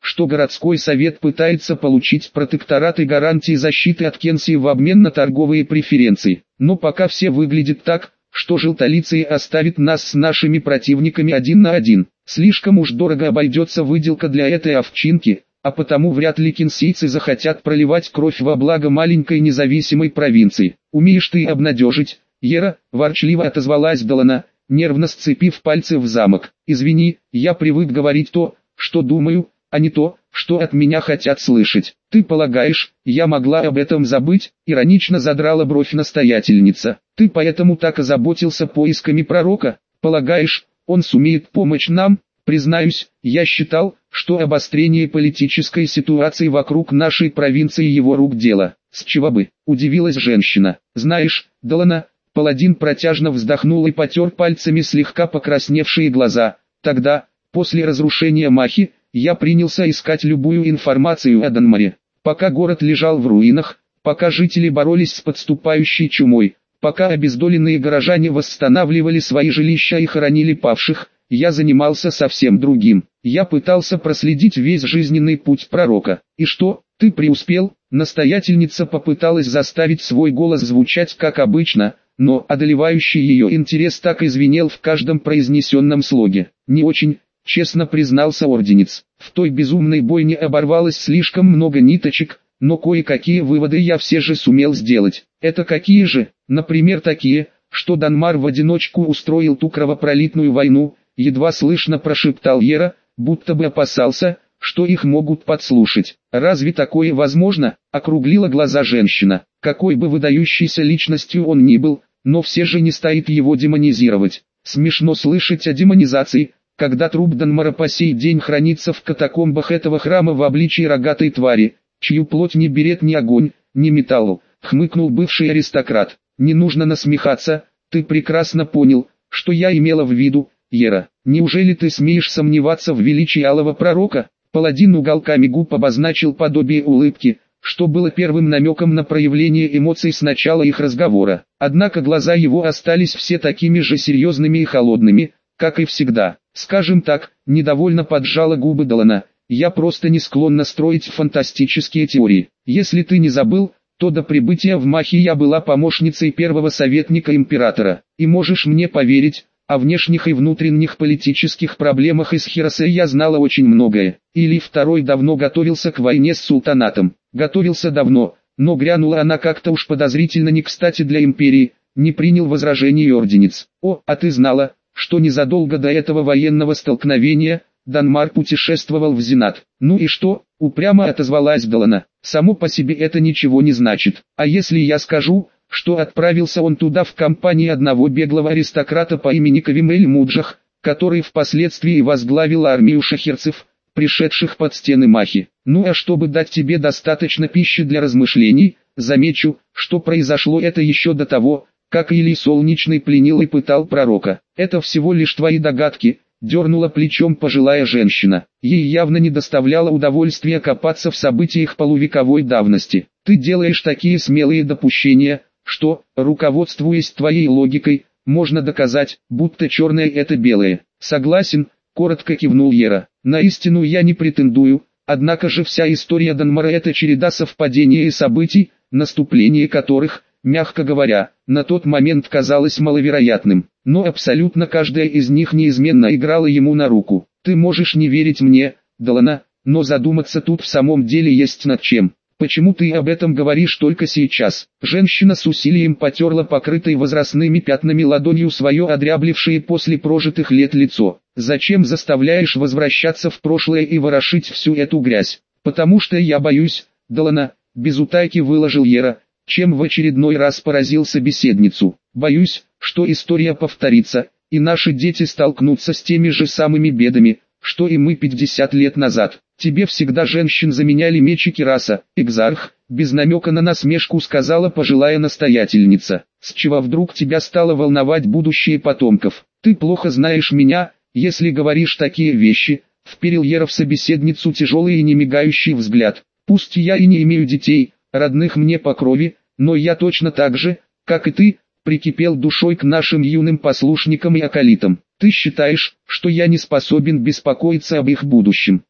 что городской совет пытается получить протекторат и гарантии защиты от Кенсии в обмен на торговые преференции. Но пока все выглядит так, что желтолицый оставит нас с нашими противниками один на один. Слишком уж дорого обойдется выделка для этой овчинки, а потому вряд ли кенсийцы захотят проливать кровь во благо маленькой независимой провинции. «Умеешь ты обнадежить, Ера», – ворчливо отозвалась Далана, нервно сцепив пальцы в замок. «Извини, я привык говорить то, что думаю, а не то, что от меня хотят слышать. Ты полагаешь, я могла об этом забыть?» — иронично задрала бровь настоятельница. «Ты поэтому так озаботился поисками пророка? Полагаешь, он сумеет помочь нам?» «Признаюсь, я считал, что обострение политической ситуации вокруг нашей провинции его рук дело». «С чего бы?» — удивилась женщина. «Знаешь, Далана...» Паладин протяжно вздохнул и потер пальцами слегка покрасневшие глаза. «Тогда, после разрушения Махи, я принялся искать любую информацию о Данмаре. Пока город лежал в руинах, пока жители боролись с подступающей чумой, пока обездоленные горожане восстанавливали свои жилища и хоронили павших, я занимался совсем другим. Я пытался проследить весь жизненный путь пророка. И что, ты преуспел?» Настоятельница попыталась заставить свой голос звучать как обычно, но одолевающий ее интерес так и звенел в каждом произнесенном слоге. «Не очень», — честно признался орденец. «В той безумной бойне оборвалось слишком много ниточек, но кое-какие выводы я все же сумел сделать». «Это какие же?» «Например, такие, что Данмар в одиночку устроил ту кровопролитную войну», — едва слышно прошептал Ера, будто бы опасался, что их могут подслушать. «Разве такое возможно?» — округлила глаза женщина. «Какой бы выдающейся личностью он ни был, но все же не стоит его демонизировать. Смешно слышать о демонизации, когда труп Данмара по сей день хранится в катакомбах этого храма в обличии рогатой твари, чью плоть не берет ни огонь, ни металл», — хмыкнул бывший аристократ. «Не нужно насмехаться, ты прекрасно понял, что я имела в виду, Ера. Неужели ты смеешь сомневаться в величии алого пророка?» Паладин уголками губ обозначил подобие улыбки, что было первым намеком на проявление эмоций с начала их разговора. Однако глаза его остались все такими же серьезными и холодными, как и всегда. «Скажем так», — недовольно поджала губы Далана, — «я просто не склонна строить фантастические теории. Если ты не забыл, то до прибытия в Махи я была помощницей первого советника императора. И можешь мне поверить, о внешних и внутренних политических проблемах из Хиросе я знала очень многое. Или второй давно готовился к войне с султанатом. Готовился давно, но грянула она как-то уж подозрительно не кстати для империи, не принял возражений орденец. О, а ты знала, что незадолго до этого военного столкновения Данмар путешествовал в Зенат? Ну и что? Упрямо отозвалась Далана. Само по себе это ничего не значит. А если я скажу, что отправился он туда в компании одного беглого аристократа по имени Кавимель Муджах, который впоследствии возглавил армию шахерцев, пришедших под стены Махи. Ну а чтобы дать тебе достаточно пищи для размышлений, замечу, что произошло это еще до того, как Илий Солнечный пленил и пытал пророка. Это всего лишь твои догадки, дернула плечом пожилая женщина. Ей явно не доставляло удовольствия копаться в событиях полувековой давности. Ты делаешь такие смелые допущения, что, руководствуясь твоей логикой, можно доказать, будто черное это белое. Согласен, коротко кивнул Ера. На истину я не претендую, однако же вся история Данмара это череда совпадений и событий, наступление которых, мягко говоря, на тот момент казалось маловероятным. Но абсолютно каждая из них неизменно играла ему на руку. Ты можешь не верить мне, Далана, но задуматься тут в самом деле есть над чем. «Почему ты об этом говоришь только сейчас?» Женщина с усилием потерла покрытой возрастными пятнами ладонью свое одряблившее после прожитых лет лицо. «Зачем заставляешь возвращаться в прошлое и ворошить всю эту грязь?» «Потому что я боюсь, Далана», — без утайки выложил Ера, чем в очередной раз поразил собеседницу. «Боюсь, что история повторится, и наши дети столкнутся с теми же самыми бедами, что и мы пятьдесят лет назад. Тебе всегда женщин заменяли меч и кираса, экзарх», без намека на насмешку сказала пожилая настоятельница. «С чего вдруг тебя стало волновать будущее потомков? Ты плохо знаешь меня, если говоришь такие вещи», вперил Ера в собеседницу тяжелый и немигающий взгляд. «Пусть я и не имею детей, родных мне по крови, но я точно так же, как и ты, прикипел душой к нашим юным послушникам и акалитам. Ты считаешь, что я не способен беспокоиться об их будущем?»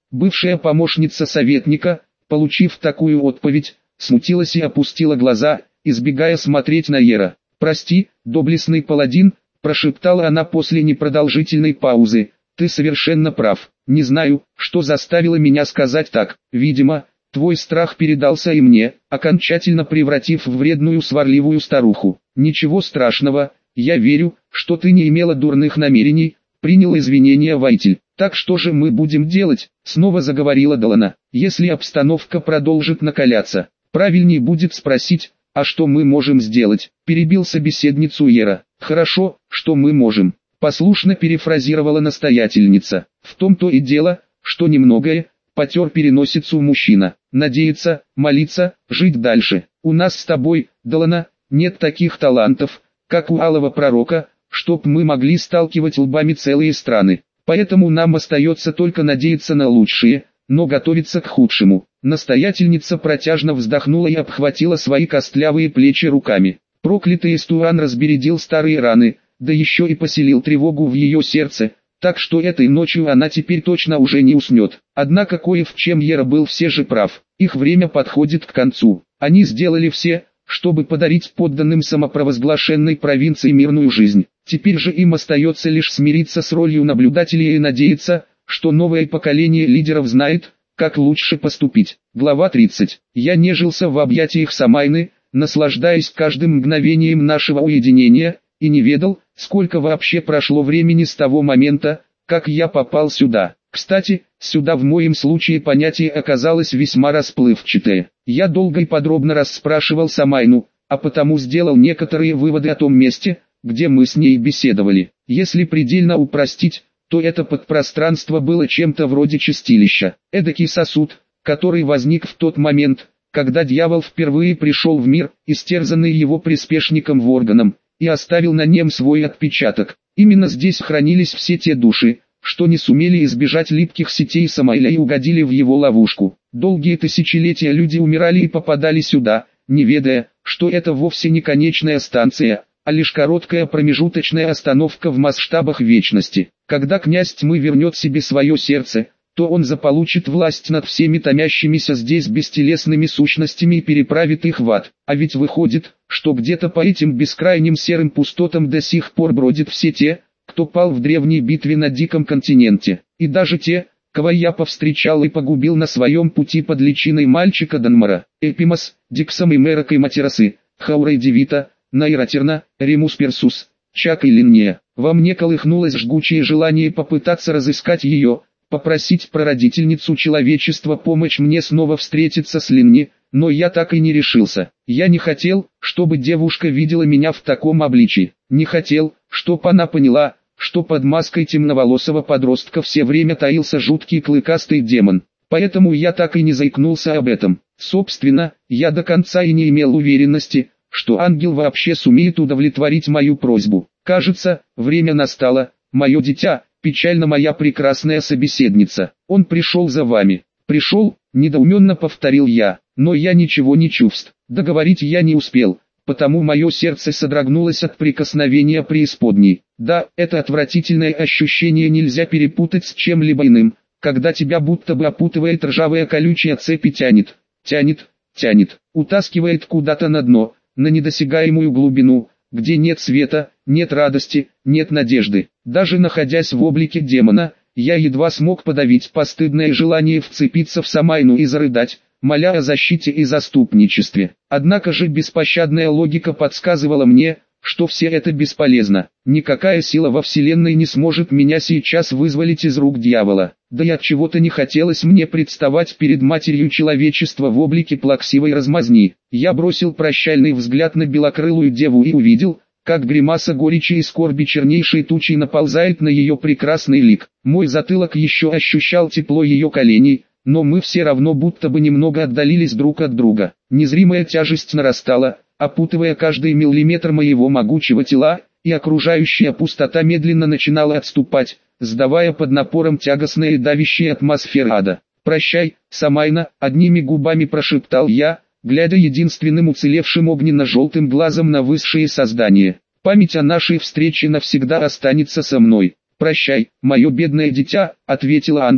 Бывшая помощница советника, получив такую отповедь, смутилась и опустила глаза, избегая смотреть на Ера. «Прости, доблестный паладин», – прошептала она после непродолжительной паузы, – «ты совершенно прав. Не знаю, что заставило меня сказать так. Видимо, твой страх передался и мне, окончательно превратив в вредную сварливую старуху. Ничего страшного, я верю, что ты не имела дурных намерений», – принял извинения Вайтель. «Так что же мы будем делать?» – снова заговорила Делана. «Если обстановка продолжит накаляться, правильней будет спросить, а что мы можем сделать?» – перебил собеседницу Ера. «Хорошо, что мы можем», – послушно перефразировала настоятельница. «В том-то и дело, что немногое», – потер переносицу мужчина. «Надеяться, молиться, жить дальше. У нас с тобой, Делана, нет таких талантов, как у алого пророка, чтоб мы могли сталкивать лбами целые страны. Поэтому нам остается только надеяться на лучшее, но готовиться к худшему». Настоятельница протяжно вздохнула и обхватила свои костлявые плечи руками. Проклятый Эстуан разбередил старые раны, да еще и поселил тревогу в ее сердце, так что этой ночью она теперь точно уже не уснет. Однако кое в чем Ера был все же прав, их время подходит к концу. Они сделали все, чтобы подарить подданным самопровозглашенной провинции мирную жизнь. Теперь же им остается лишь смириться с ролью наблюдателя и надеяться, что новое поколение лидеров знает, как лучше поступить. Глава тридцать. Я нежился в объятиях Самайны, наслаждаясь каждым мгновением нашего уединения, и не ведал, сколько вообще прошло времени с того момента, как я попал сюда. Кстати, сюда в моем случае понятие оказалось весьма расплывчатое. Я долго и подробно расспрашивал Самайну, а потому сделал некоторые выводы о том месте, где мы с ней беседовали. Если предельно упростить, то это подпространство было чем-то вроде чистилища. Эдакий сосуд, который возник в тот момент, когда дьявол впервые пришел в мир, истерзанный его приспешником Ворганом, и оставил на нем свой отпечаток. Именно здесь хранились все те души, что не сумели избежать липких сетей Самайля и угодили в его ловушку. Долгие тысячелетия люди умирали и попадали сюда, не ведая, что это вовсе не конечная станция, а лишь короткая промежуточная остановка в масштабах вечности. Когда князь тьмы вернет себе свое сердце, то он заполучит власть над всеми томящимися здесь бестелесными сущностями и переправит их в ад. А ведь выходит, что где-то по этим бескрайним серым пустотам до сих пор бродят все те, кто пал в древней битве на диком континенте, и даже те, кого я повстречал и погубил на своем пути под личиной мальчика Данмара, Эпимас, Диксом и Мерокой Матерасы, Хаурой Девита, Найратерна, Ремус Персус, Чак и Линнея. Во мне колыхнулось жгучее желание попытаться разыскать ее, попросить прародительницу человечества помочь мне снова встретиться с Линни, но я так и не решился. Я не хотел, чтобы девушка видела меня в таком обличии. Не хотел, чтоб она поняла, что под маской темноволосого подростка все время таился жуткий клыкастый демон. Поэтому я так и не заикнулся об этом. Собственно, я до конца и не имел уверенности, что ангел вообще сумеет удовлетворить мою просьбу. Кажется, время настало, мое дитя, печально моя прекрасная собеседница. Он пришел за вами. Пришел, недоуменно повторил я, но я ничего не чувств. Договорить я не успел, потому мое сердце содрогнулось от прикосновения преисподней. Да, это отвратительное ощущение нельзя перепутать с чем-либо иным, когда тебя будто бы опутывает ржавая колючая цепь и тянет, тянет, тянет, утаскивает куда-то на дно, на недосягаемую глубину, где нет света, нет радости, нет надежды. Даже находясь в облике демона, я едва смог подавить постыдное желание вцепиться в Самайну и зарыдать, моля о защите и заступничестве. Однако же беспощадная логика подсказывала мне, что все это бесполезно. Никакая сила во вселенной не сможет меня сейчас вызволить из рук дьявола. Да и от чего-то не хотелось мне представать перед матерью человечества в облике плаксивой размазни. Я бросил прощальный взгляд на белокрылую деву и увидел, как гримаса горечи и скорби чернейшей тучей наползает на ее прекрасный лик. Мой затылок еще ощущал тепло ее коленей, но мы все равно будто бы немного отдалились друг от друга. Незримая тяжесть нарастала, опутывая каждый миллиметр моего могучего тела, и окружающая пустота медленно начинала отступать, сдавая под напором тягостной и давящей атмосферы ада. «Прощай, Самайна», — одними губами прошептал я, глядя единственным уцелевшим огненно-желтым глазом на высшее создание. «Память о нашей встрече навсегда останется со мной». «Прощай, мое бедное дитя», — ответила ангел,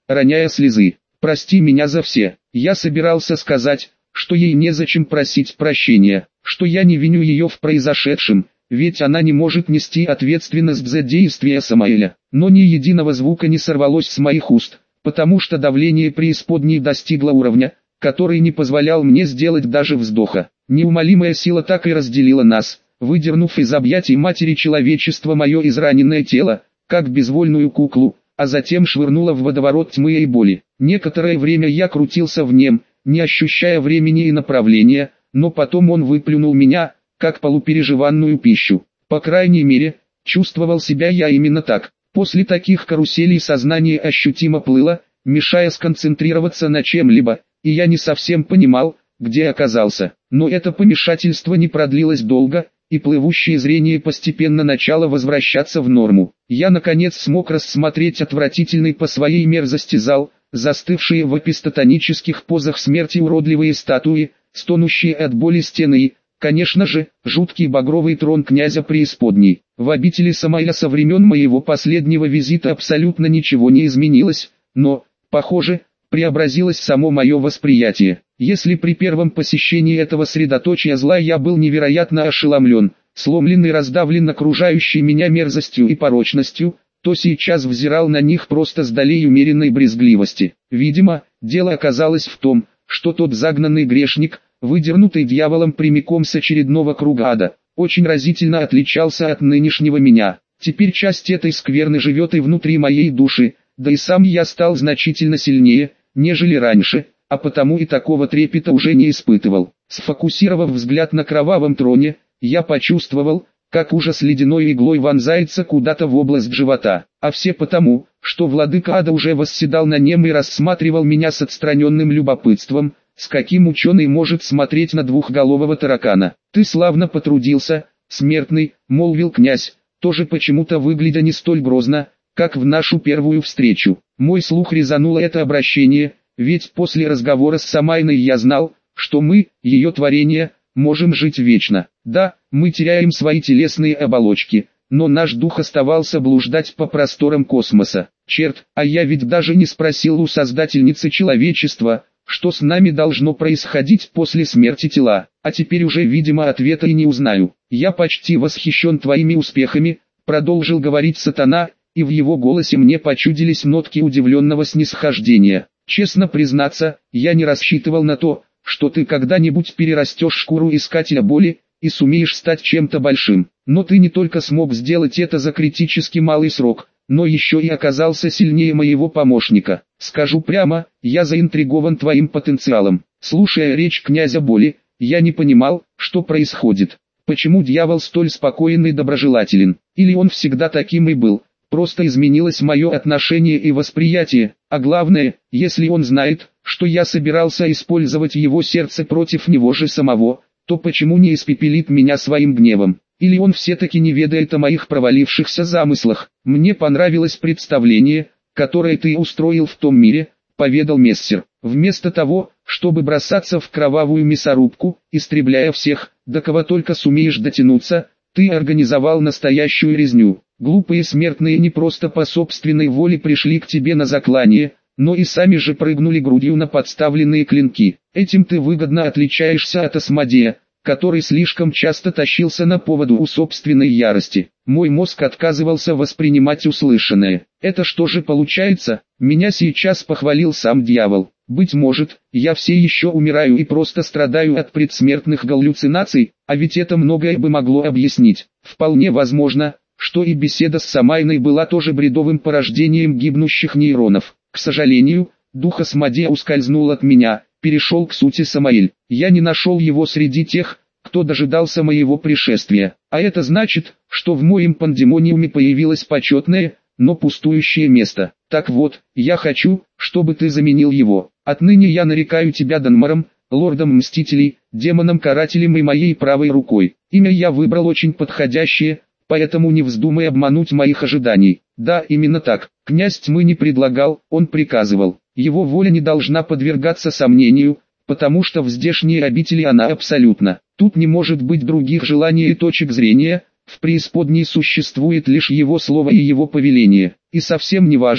роняя слезы. «Прости меня за все». Я собирался сказать, что ей незачем просить прощения, что я не виню ее в произошедшем, ведь она не может нести ответственность за действия Самаэля. Но ни единого звука не сорвалось с моих уст, потому что давление преисподней достигло уровня, который не позволял мне сделать даже вздоха. Неумолимая сила так и разделила нас, выдернув из объятий матери человечества мое израненное тело, как безвольную куклу, а затем швырнула в водоворот тьмы и боли. Некоторое время я крутился в нем, не ощущая времени и направления, но потом он выплюнул меня, как полупереживанную пищу. По крайней мере, чувствовал себя я именно так. После таких каруселей сознание ощутимо плыло, мешая сконцентрироваться на чем-либо, и я не совсем понимал, где оказался. Но это помешательство не продлилось долго, и плывущее зрение постепенно начало возвращаться в норму. Я наконец смог рассмотреть отвратительный по своей мерзости зал, застывшие в эпистотонических позах смерти уродливые статуи, стонущие от боли стены и, конечно же, жуткий багровый трон князя преисподней. В обители Самаэля со времен моего последнего визита абсолютно ничего не изменилось, но, похоже, преобразилось само мое восприятие. Если при первом посещении этого средоточия зла я был невероятно ошеломлен, сломлен и раздавлен окружающей меня мерзостью и порочностью, то сейчас взирал на них просто с долей умеренной брезгливости. Видимо, дело оказалось в том, что тот загнанный грешник, выдернутый дьяволом прямиком с очередного круга ада, очень разительно отличался от нынешнего меня. Теперь часть этой скверны живет и внутри моей души, да и сам я стал значительно сильнее, нежели раньше, а потому и такого трепета уже не испытывал. Сфокусировав взгляд на кровавом троне, я почувствовал, как ужас ледяной иглой вонзается куда-то в область живота. А все потому, что владыка ада уже восседал на нем и рассматривал меня с отстраненным любопытством, с каким ученый может смотреть на двухголового таракана. «Ты славно потрудился, смертный», — молвил князь, тоже почему-то выглядя не столь грозно, как в нашу первую встречу. Мой слух резануло это обращение, ведь после разговора с Самайной я знал, что мы, ее творение, можем жить вечно. Да, мы теряем свои телесные оболочки, но наш дух оставался блуждать по просторам космоса. Черт, а я ведь даже не спросил у создательницы человечества, что с нами должно происходить после смерти тела, а теперь уже видимо ответа и не узнаю. Я почти восхищен твоими успехами, продолжил говорить сатана, и в его голосе мне почудились нотки удивленного снисхождения. Честно признаться, я не рассчитывал на то, что ты когда-нибудь перерастешь шкуру искателя боли, и сумеешь стать чем-то большим. Но ты не только смог сделать это за критически малый срок, но еще и оказался сильнее моего помощника. Скажу прямо, я заинтригован твоим потенциалом. Слушая речь князя боли, я не понимал, что происходит. Почему дьявол столь спокоен и доброжелателен? Или он всегда таким и был? Просто изменилось мое отношение и восприятие, а главное, если он знает, что я собирался использовать его сердце против него же самого, то почему не испепелит меня своим гневом? Или он все-таки не ведает о моих провалившихся замыслах? Мне понравилось представление, которое ты устроил в том мире, поведал Мессер. Вместо того, чтобы бросаться в кровавую мясорубку, истребляя всех, до кого только сумеешь дотянуться, ты организовал настоящую резню. Глупые смертные не просто по собственной воле пришли к тебе на заклание, но и сами же прыгнули грудью на подставленные клинки. Этим ты выгодно отличаешься от Асмодея, который слишком часто тащился на поводу у собственной ярости. Мой мозг отказывался воспринимать услышанное. Это что же получается? Меня сейчас похвалил сам дьявол. Быть может, я все еще умираю и просто страдаю от предсмертных галлюцинаций, а ведь это многое бы могло объяснить. Вполне возможно, что и беседа с Самайной была тоже бредовым порождением гибнущих нейронов. К сожалению, дух Асмодея ускользнул от меня, перешел к сути Самаэль. Я не нашел его среди тех, кто дожидался моего пришествия. А это значит, что в моем пандемониуме появилось почетное, но пустующее место. Так вот, я хочу, чтобы ты заменил его. Отныне я нарекаю тебя Данмаром, лордом Мстителей, демоном-карателем и моей правой рукой. Имя я выбрал очень подходящее, поэтому не вздумай обмануть моих ожиданий. Да, именно так. Князь тьмы не предлагал, он приказывал. Его воля не должна подвергаться сомнению, потому что в здешней обители она абсолютна. Тут не может быть других желаний и точек зрения, в преисподней существует лишь его слово и его повеление. И совсем не важно,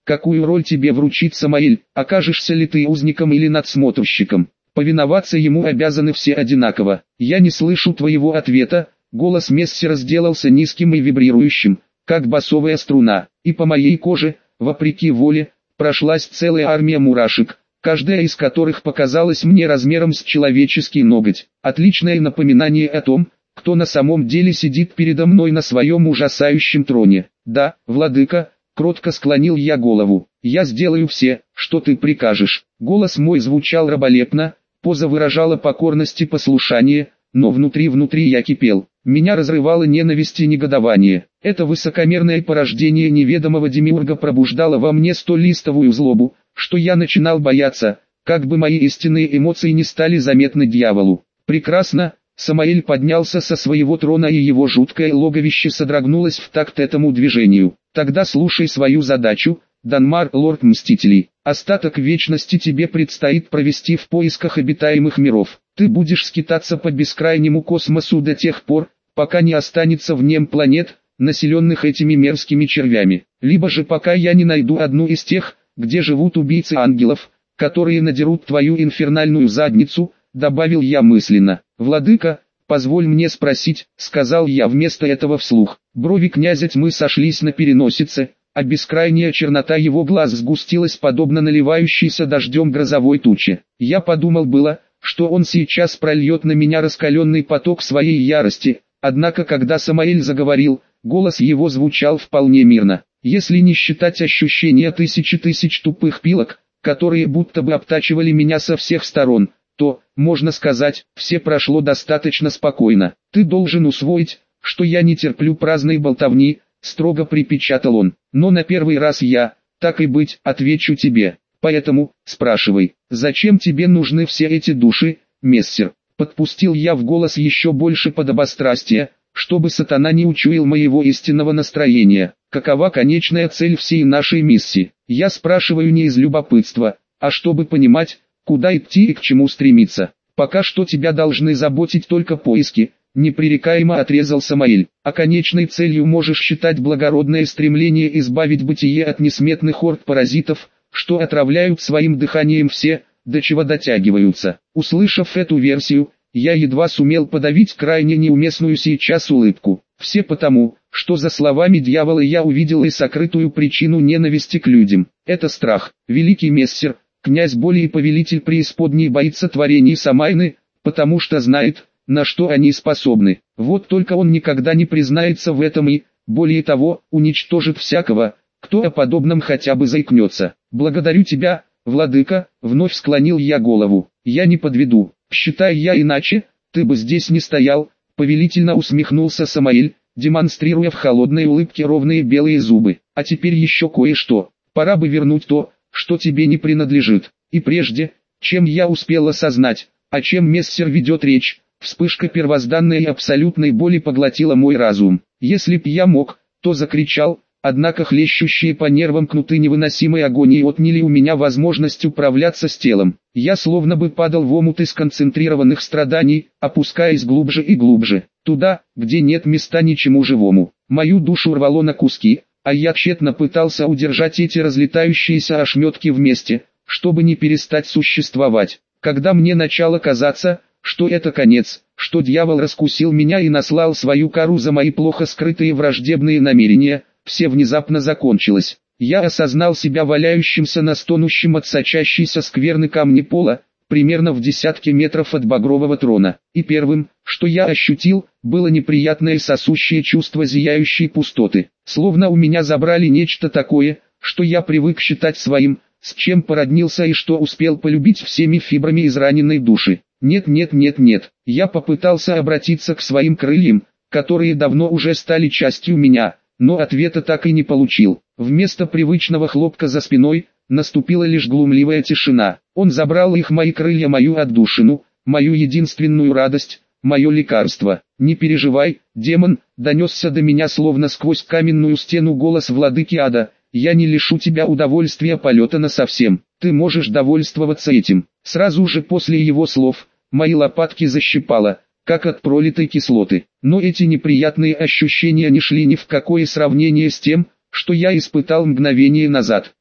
какую роль тебе вручит Самаэль, окажешься ли ты узником или надсмотрщиком. Повиноваться ему обязаны все одинаково. Я не слышу твоего ответа. Голос Мессера сделался низким и вибрирующим, как басовая струна, и по моей коже, вопреки воле, прошлась целая армия мурашек, каждая из которых показалась мне размером с человеческий ноготь. Отличное напоминание о том, кто на самом деле сидит передо мной на своем ужасающем троне. Да, владыка, кротко склонил я голову, я сделаю все, что ты прикажешь. Голос мой звучал раболепно, поза выражала покорность и послушание, но внутри-внутри я кипел. Меня разрывало ненависть и негодование. Это высокомерное порождение неведомого демиурга пробуждало во мне столистовую злобу, что я начинал бояться, как бы мои истинные эмоции не стали заметны дьяволу. Прекрасно, Самаэль поднялся со своего трона, и его жуткое логовище содрогнулось в такт этому движению. Тогда слушай свою задачу, Данмар, лорд Мстителей. Остаток вечности тебе предстоит провести в поисках обитаемых миров. Ты будешь скитаться по бескрайнему космосу до тех пор, пока не останется в нем планет, населенных этими мерзкими червями. Либо же пока я не найду одну из тех, где живут убийцы ангелов, которые надерут твою инфернальную задницу, добавил я мысленно. «Владыка, позволь мне спросить», — сказал я вместо этого вслух. Брови князя тьмы сошлись на переносице, а бескрайняя чернота его глаз сгустилась подобно наливающейся дождем грозовой туче. Я подумал было, что он сейчас прольет на меня раскаленный поток своей ярости, однако когда Самаэль заговорил, голос его звучал вполне мирно. Если не считать ощущения тысячи тысяч тупых пилок, которые будто бы обтачивали меня со всех сторон, то, можно сказать, все прошло достаточно спокойно. Ты должен усвоить, что я не терплю праздной болтовни, строго припечатал он. Но на первый раз я, так и быть, отвечу тебе. Поэтому, спрашивай, зачем тебе нужны все эти души, Мессер? Подпустил я в голос еще больше подобострастия, чтобы сатана не учуял моего истинного настроения. Какова конечная цель всей нашей миссии? Я спрашиваю не из любопытства, а чтобы понимать, куда идти и к чему стремиться. Пока что тебя должны заботить только поиски, непререкаемо отрезал Самаэль. А конечной целью можешь считать благородное стремление избавить бытие от несметных орд паразитов, что отравляют своим дыханием все, до чего дотягиваются. Услышав эту версию, я едва сумел подавить крайне неуместную сейчас улыбку. Все потому, что за словами дьявола я увидел и сокрытую причину ненависти к людям. Это страх. Великий Мессер, князь боли и повелитель преисподней, боится творений Самайны, потому что знает, на что они способны. Вот только он никогда не признается в этом и, более того, уничтожит всякого, кто о подобном хотя бы заикнется. Благодарю тебя, владыка, вновь склонил я голову. Я не подведу. Считай я иначе, ты бы здесь не стоял, повелительно усмехнулся Самаэль, демонстрируя в холодной улыбке ровные белые зубы. А теперь еще кое-что. Пора бы вернуть то, что тебе не принадлежит. И прежде, чем я успел осознать, о чем Мессер ведет речь, вспышка первозданной и абсолютной боли поглотила мой разум. Если б я мог, то закричал, однако хлещущие по нервам кнуты невыносимой агонии отняли у меня возможность управляться с телом. Я словно бы падал в омут из концентрированных страданий, опускаясь глубже и глубже, туда, где нет места ничему живому. Мою душу рвало на куски, а я тщетно пытался удержать эти разлетающиеся ошметки вместе, чтобы не перестать существовать. Когда мне начало казаться, что это конец, что дьявол раскусил меня и наслал свою кару за мои плохо скрытые враждебные намерения, все внезапно закончилось. Я осознал себя валяющимся на стонущем от сочащейся скверны камни пола, примерно в десятке метров от багрового трона. И первым, что я ощутил, было неприятное сосущее чувство зияющей пустоты. Словно у меня забрали нечто такое, что я привык считать своим, с чем породнился и что успел полюбить всеми фибрами израненной души. Нет, нет, нет, нет. Я попытался обратиться к своим крыльям, которые давно уже стали частью меня, но ответа так и не получил. Вместо привычного хлопка за спиной, наступила лишь глумливая тишина. Он забрал их, мои крылья, мою отдушину, мою единственную радость, мое лекарство. «Не переживай, демон», — донесся до меня словно сквозь каменную стену голос владыки ада, «я не лишу тебя удовольствия полета насовсем, ты можешь довольствоваться этим». Сразу же после его слов, мои лопатки защипало, как от пролитой кислоты. Но эти неприятные ощущения не шли ни в какое сравнение с тем, что я испытал мгновение назад.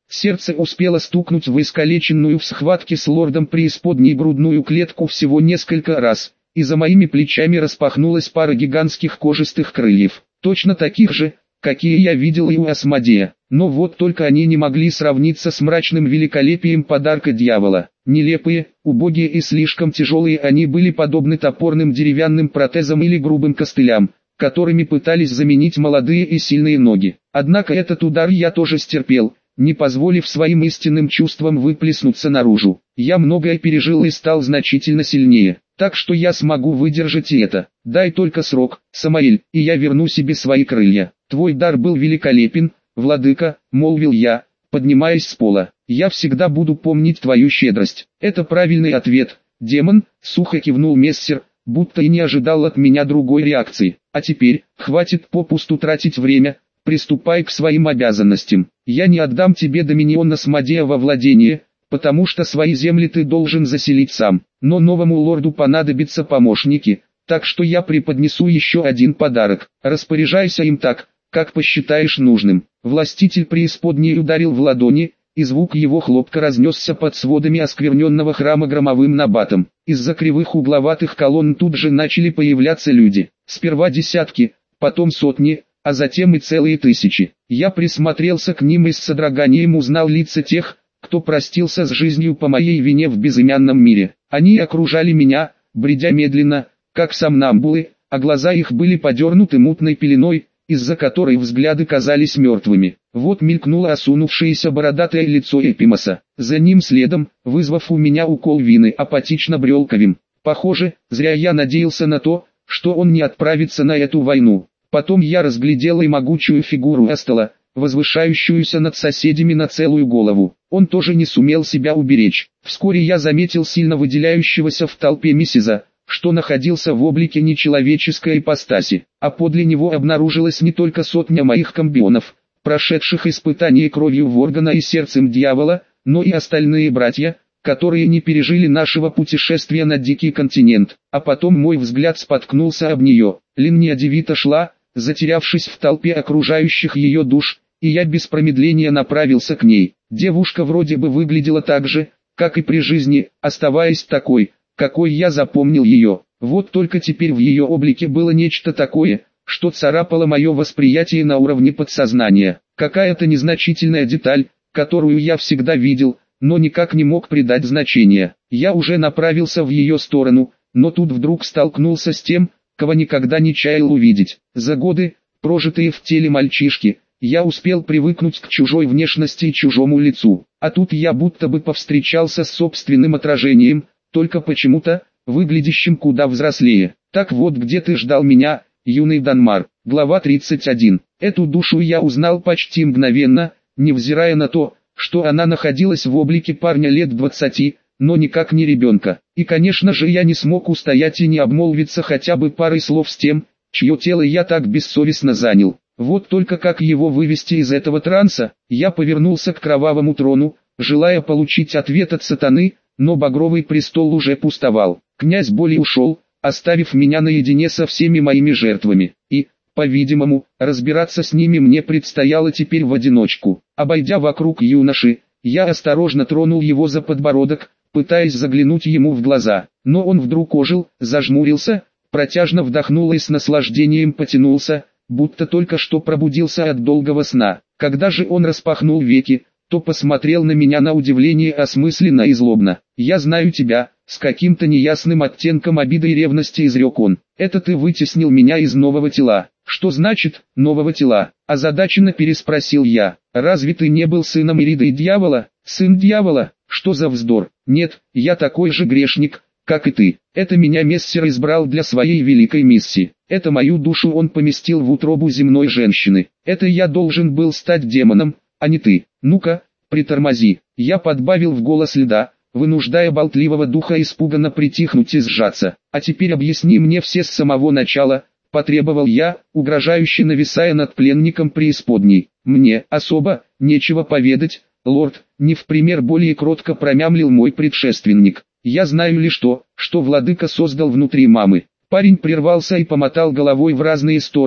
Сердце успело стукнуть в искалеченную в схватке с лордом преисподней грудную клетку всего несколько раз, и за моими плечами распахнулась пара гигантских кожистых крыльев, точно таких же, какие я видел и у Асмодея. Но вот только они не могли сравниться с мрачным великолепием подарка дьявола. Нелепые, убогие и слишком тяжелые они были подобны топорным деревянным протезам или грубым костылям, которыми пытались заменить молодые и сильные ноги. Однако этот удар я тоже стерпел, не позволив своим истинным чувствам выплеснуться наружу. Я многое пережил и стал значительно сильнее, так что я смогу выдержать и это. Дай только срок, Самаэль, и я верну себе свои крылья. Твой дар был великолепен, владыка, молвил я, поднимаясь с пола. Я всегда буду помнить твою щедрость. Это правильный ответ, демон, сухо кивнул Мессер, будто и не ожидал от меня другой реакции. А теперь, хватит попусту тратить время, приступай к своим обязанностям. Я не отдам тебе доминион Асмодея во владение, потому что свои земли ты должен заселить сам. Но новому лорду понадобятся помощники, так что я преподнесу еще один подарок. Распоряжайся им так, как посчитаешь нужным. Властитель преисподней ударил в ладони, и звук его хлопка разнесся под сводами оскверненного храма громовым набатом. Из-за кривых угловатых колонн тут же начали появляться люди. Сперва десятки, потом сотни, а затем и целые тысячи. Я присмотрелся к ним и с содроганием узнал лица тех, кто простился с жизнью по моей вине в безымянном мире. Они окружали меня, бредя медленно, как сомнамбулы, а глаза их были подернуты мутной пеленой, из-за которой взгляды казались мертвыми. Вот мелькнуло осунувшееся бородатое лицо Эпимоса. За ним следом, вызвав у меня укол вины, апатично брел Ковим. Похоже, зря я надеялся на то, что он не отправится на эту войну. Потом я разглядел и могучую фигуру Эстола, возвышающуюся над соседями на целую голову. Он тоже не сумел себя уберечь. Вскоре я заметил сильно выделяющегося в толпе Мисиза, что находился в облике нечеловеческой ипостаси, а подле него обнаружилась не только сотня моих комбионов, прошедших испытание кровью Воргана и сердцем дьявола, но и остальные братья, которые не пережили нашего путешествия на дикий континент. А потом мой взгляд споткнулся об нее. Линния Девита шла, затерявшись в толпе окружающих ее душ, и я без промедления направился к ней. Девушка вроде бы выглядела так же, как и при жизни, оставаясь такой, какой я запомнил ее. Вот только теперь в ее облике было нечто такое, что царапало мое восприятие на уровне подсознания. Какая-то незначительная деталь, которую я всегда видел, но никак не мог придать значения. Я уже направился в ее сторону, но тут вдруг столкнулся с тем, кого никогда не чаял увидеть. За годы, прожитые в теле мальчишки, я успел привыкнуть к чужой внешности и чужому лицу. А тут я будто бы повстречался с собственным отражением, только почему-то, выглядящим куда взрослее. Так вот где ты ждал меня, юный Данмар. Глава тридцать один. Эту душу я узнал почти мгновенно, невзирая на то, что она находилась в облике парня лет двадцати, но никак не ребенка. И конечно же я не смог устоять и не обмолвиться хотя бы парой слов с тем, чье тело я так бессовестно занял. Вот только как его вывести из этого транса, я повернулся к кровавому трону, желая получить ответ от сатаны, но багровый престол уже пустовал. Князь боли ушел, оставив меня наедине со всеми моими жертвами. И, по-видимому, разбираться с ними мне предстояло теперь в одиночку. Обойдя вокруг юноши, я осторожно тронул его за подбородок, пытаясь заглянуть ему в глаза. Но он вдруг ожил, зажмурился, протяжно вдохнул и с наслаждением потянулся, будто только что пробудился от долгого сна. Когда же он распахнул веки, то посмотрел на меня на удивление осмысленно и злобно. «Я знаю тебя», — с каким-то неясным оттенком обиды и ревности изрек он. «Это ты вытеснил меня из нового тела». «Что значит, нового тела?» — озадаченно переспросил я. «Разве ты не был сыном Ириды и дьявола? Сын дьявола? Что за вздор? Нет, я такой же грешник, как и ты. Это меня Мессер избрал для своей великой миссии. Это мою душу он поместил в утробу земной женщины. Это я должен был стать демоном, а не ты. Ну-ка, притормози». Я подбавил в голос льда, вынуждая болтливого духа испуганно притихнуть и сжаться. «А теперь объясни мне все с самого начала», — потребовал я, угрожающе нависая над пленником преисподней. «Мне особо нечего поведать, лорд», — не в пример более кротко промямлил мой предшественник. «Я знаю лишь то, что владыка создал внутри мамы». Парень прервался и помотал головой в разные стороны,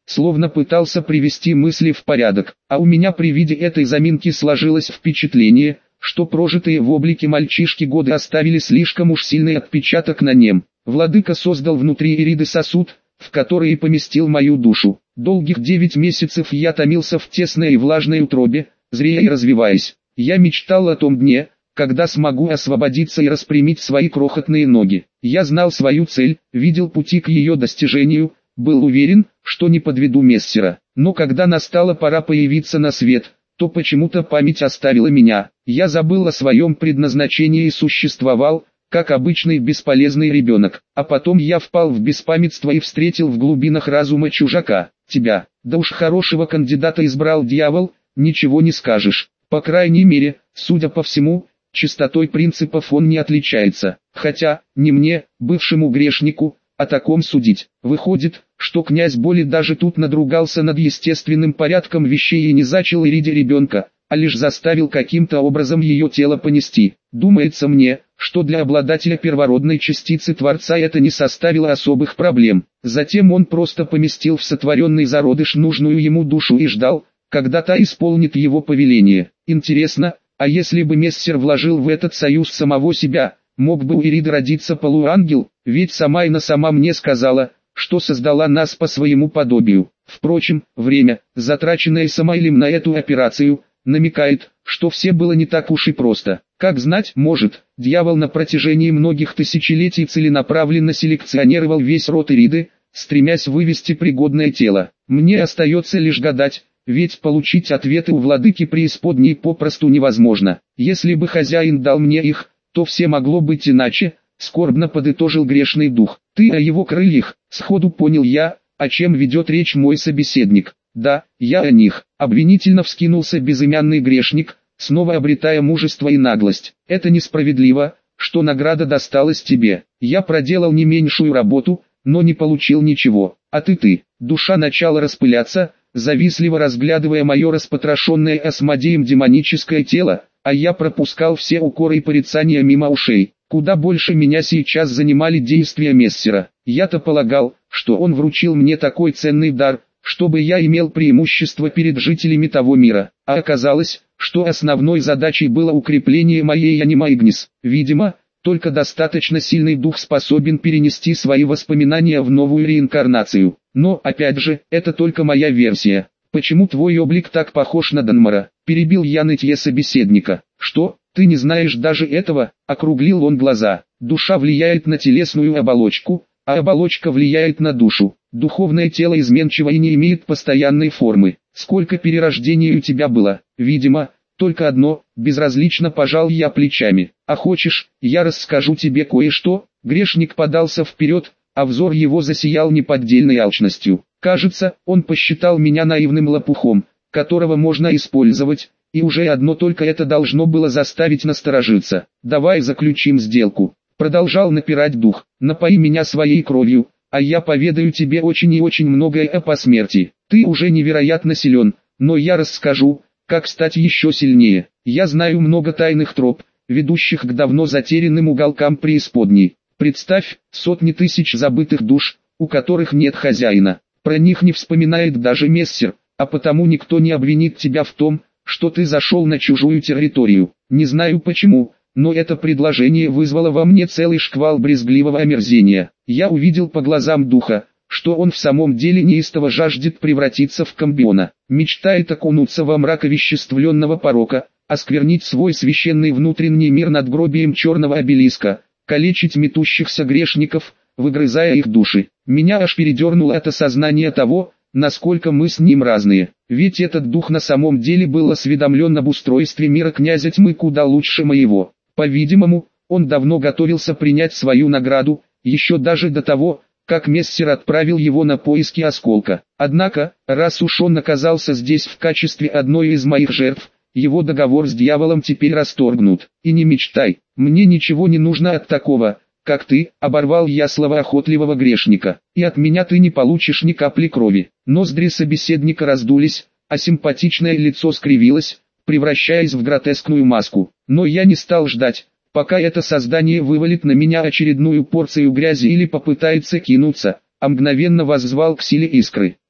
словно пытался привести мысли в порядок, а у меня при виде этой заминки сложилось впечатление, что прожитые в облике мальчишки годы оставили слишком уж сильный отпечаток на нем. Владыка создал внутри Ириды сосуд, в который и поместил мою душу. Долгих девять месяцев я томился в тесной и влажной утробе, зрея и развиваясь. Я мечтал о том дне, когда смогу освободиться и распрямить свои крохотные ноги. Я знал свою цель, видел пути к ее достижению, был уверен, что не подведу Мессера. Но когда настала пора появиться на свет, то почему-то память оставила меня. Я забыл о своем предназначении и существовал, как обычный бесполезный ребенок. А потом я впал в беспамятство и встретил в глубинах разума чужака, тебя. Да уж хорошего кандидата избрал дьявол, ничего не скажешь. По крайней мере, судя по всему, чистотой принципов он не отличается. Хотя, не мне, бывшему грешнику, о таком судить. Выходит, что князь Боли даже тут надругался над естественным порядком вещей и не зачал Ириде ребенка, а лишь заставил каким-то образом ее тело понести. Думается мне, что для обладателя первородной частицы Творца это не составило особых проблем. Затем он просто поместил в сотворенный зародыш нужную ему душу и ждал, когда та исполнит его повеление. Интересно, а если бы Мессер вложил в этот союз самого себя, мог бы у Ириды родиться полуангел, ведь Самайна сама мне сказала, что создала нас по своему подобию. Впрочем, время, затраченное Самайлем на эту операцию, намекает, что все было не так уж и просто. Как знать, может, дьявол на протяжении многих тысячелетий целенаправленно селекционировал весь род Ириды, стремясь вывести пригодное тело. Мне остается лишь гадать, ведь получить ответы у владыки преисподней попросту невозможно. Если бы хозяин дал мне их, то все могло быть иначе, скорбно подытожил грешный дух. Ты о его крыльях, сходу понял я, о чем ведет речь мой собеседник. Да, я о них. Обвинительно вскинулся безымянный грешник, снова обретая мужество и наглость. Это несправедливо, что награда досталась тебе. Я проделал не меньшую работу, но не получил ничего. А ты ты. Душа начала распыляться, завистливо разглядывая мое распотрошенное Асмодеем демоническое тело, а я пропускал все укоры и порицания мимо ушей. Куда больше меня сейчас занимали действия Мессера. Я-то полагал, что он вручил мне такой ценный дар, чтобы я имел преимущество перед жителями того мира. А оказалось, что основной задачей было укрепление моей анима Игнис. Видимо, только достаточно сильный дух способен перенести свои воспоминания в новую реинкарнацию. Но, опять же, это только моя версия. Почему твой облик так похож на Данмара? Перебил я нытье собеседника. Что, ты не знаешь даже этого? Округлил он глаза. Душа влияет на телесную оболочку, а оболочка влияет на душу. Духовное тело изменчиво и не имеет постоянной формы. Сколько перерождений у тебя было? Видимо, только одно. Безразлично пожал я плечами. А хочешь, я расскажу тебе кое-что? Грешник подался вперед, а взор его засиял неподдельной алчностью. Кажется, он посчитал меня наивным лопухом, которого можно использовать, и уже одно только это должно было заставить насторожиться. Давай заключим сделку. Продолжал напирать дух. Напои меня своей кровью, а я поведаю тебе очень и очень многое о посмертии. Ты уже невероятно силен, но я расскажу, как стать еще сильнее. Я знаю много тайных троп, ведущих к давно затерянным уголкам преисподней. Представь, сотни тысяч забытых душ, у которых нет хозяина. Про них не вспоминает даже Мессер, а потому никто не обвинит тебя в том, что ты зашел на чужую территорию. Не знаю почему, но это предложение вызвало во мне целый шквал брезгливого омерзения. Я увидел по глазам духа, что он в самом деле неистово жаждет превратиться в комбиона, мечтает окунуться во мрак овеществленного порока, осквернить свой священный внутренний мир надгробием черного обелиска, калечить метущихся грешников, выгрызая их души. Меня аж передернуло от осознания того, насколько мы с ним разные. Ведь этот дух на самом деле был осведомлен об устройстве мира князя тьмы куда лучше моего. По-видимому, он давно готовился принять свою награду, еще даже до того, как Мессер отправил его на поиски осколка. Однако, раз уж он оказался здесь в качестве одной из моих жертв, его договор с дьяволом теперь расторгнут. И не мечтай, мне ничего не нужно от такого, как ты, оборвал я слова охотливого грешника, и от меня ты не получишь ни капли крови. Ноздри собеседника раздулись, а симпатичное лицо скривилось, превращаясь в гротескную маску. Но я не стал ждать, пока это создание вывалит на меня очередную порцию грязи или попытается кинуться, а мгновенно воззвал к силе искры.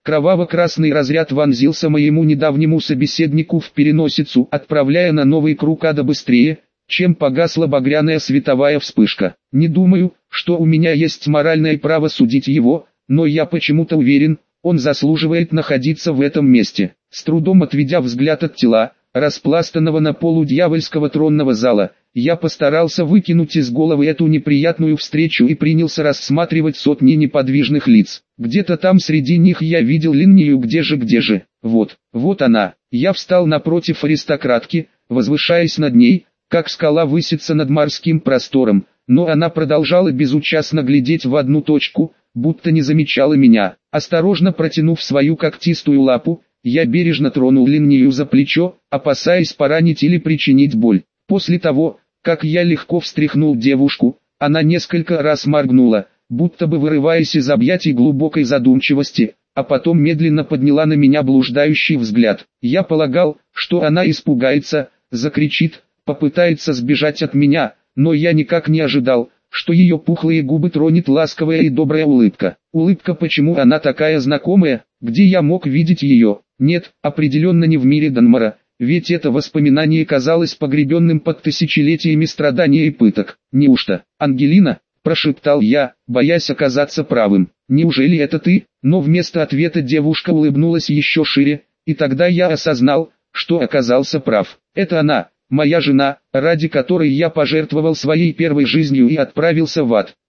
Кроваво-красный разряд вонзился моему недавнему собеседнику в переносицу, отправляя на новый круг ада быстрее, чем погасла багряная световая вспышка. Не думаю, что у меня есть моральное право судить его, но я почему-то уверен, он заслуживает находиться в этом месте. С трудом отведя взгляд от тела, распластанного на полу дьявольского тронного зала, я постарался выкинуть из головы эту неприятную встречу и принялся рассматривать сотни неподвижных лиц. Где-то там среди них я видел Линнию, где же, где же. Вот, вот она. Я встал напротив аристократки, возвышаясь над ней, как скала высится над морским простором, но она продолжала безучастно глядеть в одну точку, будто не замечала меня. Осторожно протянув свою когтистую лапу, я бережно тронул Линнию за плечо, опасаясь поранить или причинить боль. После того, как я легко встряхнул девушку, она несколько раз моргнула, будто бы вырываясь из объятий глубокой задумчивости, а потом медленно подняла на меня блуждающий взгляд. Я полагал, что она испугается, закричит, попытается сбежать от меня, но я никак не ожидал, что ее пухлые губы тронет ласковая и добрая улыбка. Улыбка, почему она такая знакомая, где я мог видеть ее? Нет, определенно не в мире Данмара, ведь это воспоминание казалось погребенным под тысячелетиями страданий и пыток. Неужто, Ангелина? Прошептал я, боясь оказаться правым. Неужели это ты? Но вместо ответа девушка улыбнулась еще шире, и тогда я осознал, что оказался прав. Это она, моя жена, ради которой я пожертвовал своей первой жизнью и отправился в ад.